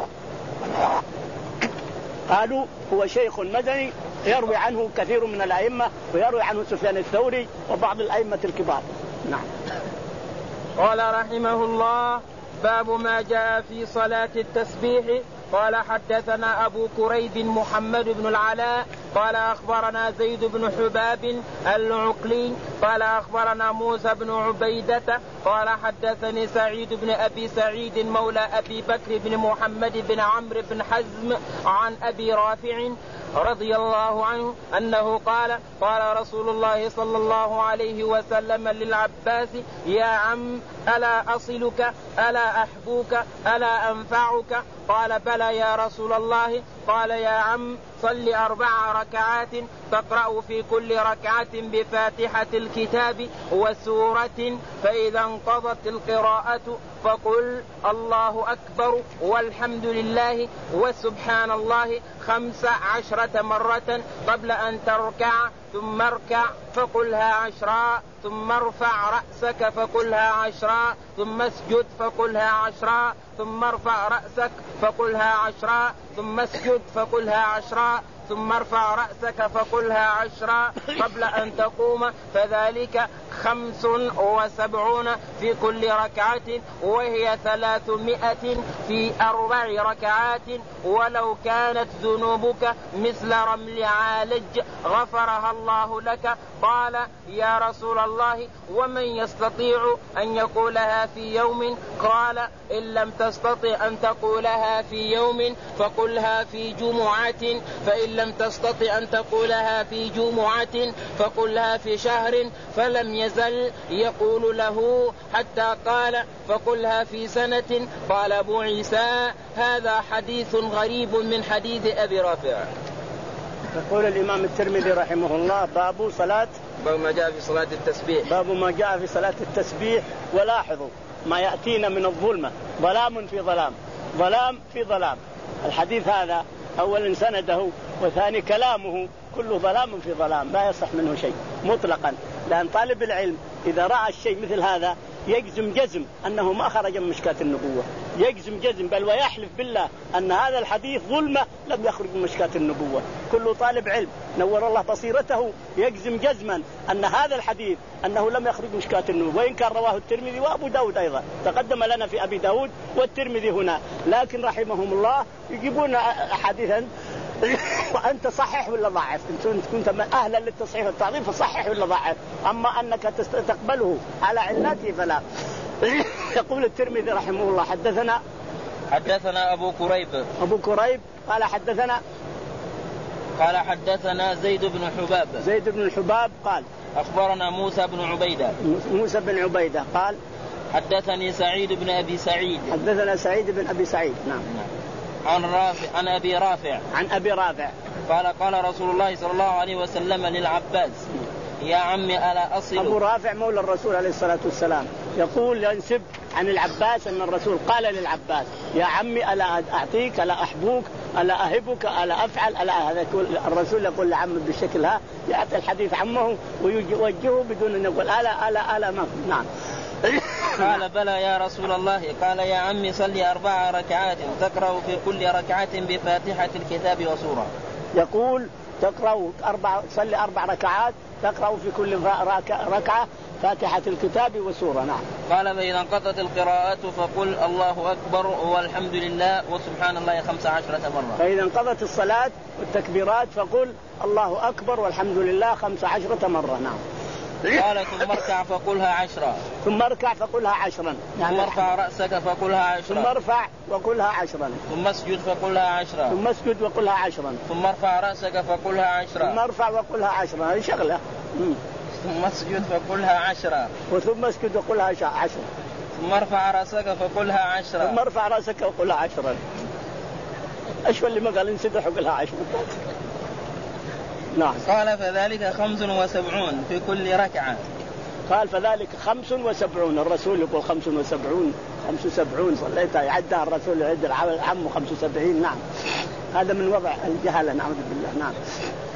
قالوا: هو شيخ مدني يروي عنه كثير من الأئمة، ويروي عنه سفيان الثوري وبعض الأئمة الكبار. نعم. قال رحمه الله: باب ما جاء في صلاة التسبيح. قال: حدثنا أبو كريب محمد بن العلاء قال: أخبرنا زيد بن حباب العقلي قال: أخبرنا موسى بن عبيدة قال: حدثني سعيد بن أبي سعيد مولى أبي بكر بن محمد بن عمرو بن حزم عن أبي رافع رضي الله عنه أنه قال: قال رسول الله صلى الله عليه وسلم للعباس: يا عم، ألا أصلك، ألا أحبوك، ألا أنفعك؟ قال: بلى يا رسول الله. قال: يا عم، صل أربع ركعات تقرأ في كل ركعة بفاتحة الكتاب وسورة، فإذا انقضت القراءة فقل الله أكبر والحمد لله وسبحان الله خمس عشرة مرة قبل أن تركع، ثم اركع فقلها عشرا، ثم ارفع رأسك فقلها عشرا، ثم اسجد فقلها عشرا، ثم ارفع رأسك فقلها عشرا، ثم اسجد فقلها عشرا، ثم ارفع رأسك فقلها عشرا قبل أن تقوم، فذلك خمس وسبعون في كل ركعة، وهي ثلاثمائة في أربع ركعات، ولو كانت ذنوبك مثل رمل عالج غفرها الله لك. قال: يا رسول الله، ومن يستطيع أن يقولها في يوم؟ قال: إن لم تستطع أن تقولها في يوم فقلها في جمعة، فإن لم تستطع أن تقولها في جمعة فقلها في شهر، فلم يزل يقول له حتى قال: فقلها في سنة. قال أبو عيسى: هذا حديث غريب من حديث أبي رافع. يقول الإمام الترمذي رحمه الله: باب صلاة باب ما جاء في صلاة التسبيح. باب ما جاء في صلاة التسبيح. ولاحظوا ما يأتينا من الظلمة، ظلام في ظلام، ظلام في ظلام. الحديث هذا أولا سنده، وثاني كلامه كله ظلام في ظلام، لا يصح منه شيء مطلقا. لأن طالب العلم إذا رأى الشيء مثل هذا يجزم جزم أنه ما خرج من مشكاة النبوة، يجزم جزم بل ويحلف بالله أن هذا الحديث ظلمة لم يخرج من مشكاة النبوة. كل طالب علم نور الله بصيرته يجزم جزما أن هذا الحديث أنه لم يخرج من مشكاة النبوة، وإن كان رواه الترمذي وأبو داود أيضا، تقدم لنا في أبي داود والترمذي هنا، لكن رحمهم الله يجيبون حديثا وأنت صحح ولا ضعف، أنت كنت أهلا للتصحيح والتعظيم فصحح ولا ضعف، أما أنك تقبله على علته فلا. يقول الترمذي رحمه الله: حدثنا حدثنا أبو كريب أبو كريب قال حدثنا قال حدثنا زيد بن حباب زيد بن الحباب قال أخبرنا موسى بن عبيدة موسى بن عبيدة قال حدثني سعيد بن أبي سعيد حدثنا سعيد بن أبي سعيد نعم عن رافع عن أبي رافع عن أبي رافع قال قال رسول الله صلى الله عليه وسلم للعباس يا عمي ألا أصل. أبو رافع مولى الرسول عليه الصلاة والسلام يقول ينسب عن العباس أن الرسول قال للعباس يا عمي ألا أعطيك ألا أحبوك ألا أهبك ألا أفعل ألا هذا. الرسول يقول لعمه بالشكل ها يعطي الحديث عمه ويوجهه بدون أن يقول ألا ألا ألا ما نعم. قال بلى يا رسول الله. قال يا عمي صلي أربع ركعات تقرأ في كل ركعة بفاتحة الكتاب وسورة. يقول تقرأ أربع صلي أربع ركعات تقرأ في كل ركعة فاتحة الكتاب وسورة. نعم. قال فإذا انقضت القراءات فقل الله أكبر والحمد لله وسبحان الله خمس عشرة مرة. فإذا انقضت الصلاة والتكبيرات فقل الله أكبر والحمد لله خمس عشرة مرة. نعم. قال ثم اركع فقلها عشرا. ثم اركع فقلها عشرا. ثم ارفع رأسك فقلها عشرا. ثم ارفع وقلها عشرا. ثم اسجد فقلها عشرا. ثم اسجد وقلها عشرا. ثم ارفع رأسك فقلها عشرا. ثم ارفع وقلها عشرا. هذه شغلة. ثم اسجد فقلها عشرا. وثم اسجد وقلها عشرا. ثم ارفع رأسك فقلها عشرا. ثم ارفع رأسك وقلها عشرا. ايش اللي ما قال انسدح وقلها عشرا. نعم. قال فذلك خمس وسبعون في كل ركعة. قال فذلك خمس وسبعون. الرسول يقول خمس وسبعون خمس وسبعون صليتها يعدها الرسول يعد العم خمس وسبعين. نعم. هذا من وضع الجهالة نعوذ بالله. نعم.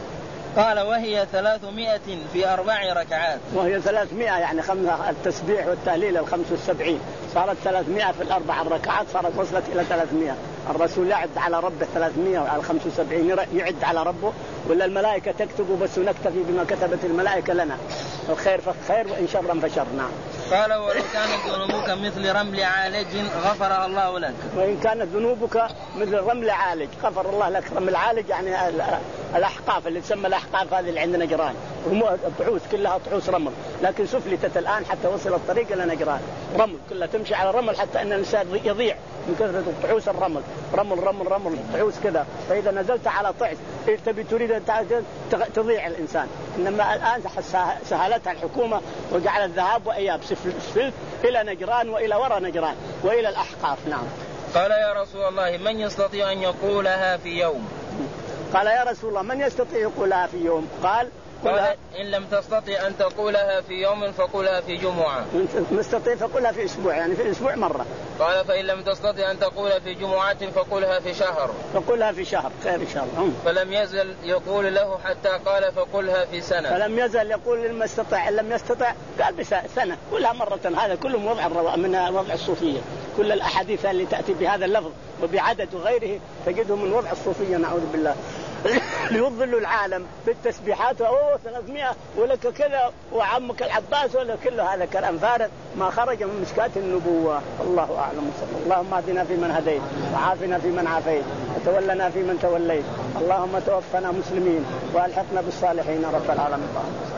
قال وهي ثلاثمائة في أربع ركعات. وهي ثلاثمائة يعني خمسة التسبيح والتهليل الخمس والسبعين صارت ثلاثمائة في الأربع ركعات صارت وصلت إلى ثلاثمائة. الرسول يعد على ربه ثلاثمائة وعلى خمس وسبعين يعد على ربه ولا الملائكة تكتب بس نكتفي بما كتبت الملائكة لنا الخير فخير وإن شرا فشر. نعم. قال ولو كانت ذنوبك مثل رمل عالج غفر الله لك. وإن كانت ذنوبك مثل رمل عالج غفر الله لك. رمل عالج يعني الأحقاف اللي تسمى الأحقاف هذه اللي عندنا نجران طعوس كلها طعوس رمل لكن سفلتت الآن حتى وصل الطريق إلى نجران رمل كلها تمشي على رمل حتى أن الإنسان يضيع من كثرة طعوس الرمل رمل رمل رمل طعوس كذا. فإذا نزلت على طعس تبي تريد أن تضيع الإنسان. إنما الآن سهلتها الحكومة وجعل الذهاب وإياب سفلت إلى نجران وإلى وراء نجران وإلى الأحقاف. نعم. قال يا رسول الله من يستطيع أن يقولها في يوم. قال يا رسول الله من يستطيع يقولها في يوم. قال قال إن لم تستطيع أن تقولها في يوم فقولها في جمعة. مستطيع فقولها في أسبوع يعني في الأسبوع مرة. قال فإن لم تستطيع أن تقولها في جمعة فقولها في شهر. فقولها في شهر خير إن شاء الله. فلم يزل يقول له حتى قال فقولها في سنة. فلم يزل يقول لما استطاع إن لم يستطع قال بسنة كلها مرة. هذا كله وضع الروا من وضع الصوفية. كل الأحاديث اللي تأتي بهذا اللفظ وبعدد وغيره تجده من وضع الصوفية نعوذ بالله. ليضلوا العالم بالتسبيحات اوه ثلاثمائة ولك كذا وعمك العباس ولا كله هذا كلام فارغ ما خرج من مشكاة النبوة. الله اعلم. صلى اللهم اهدنا فيمن هديت وعافنا فيمن عافيت وتولنا فيمن توليت. اللهم توفنا مسلمين والحقنا بالصالحين رب العالمين.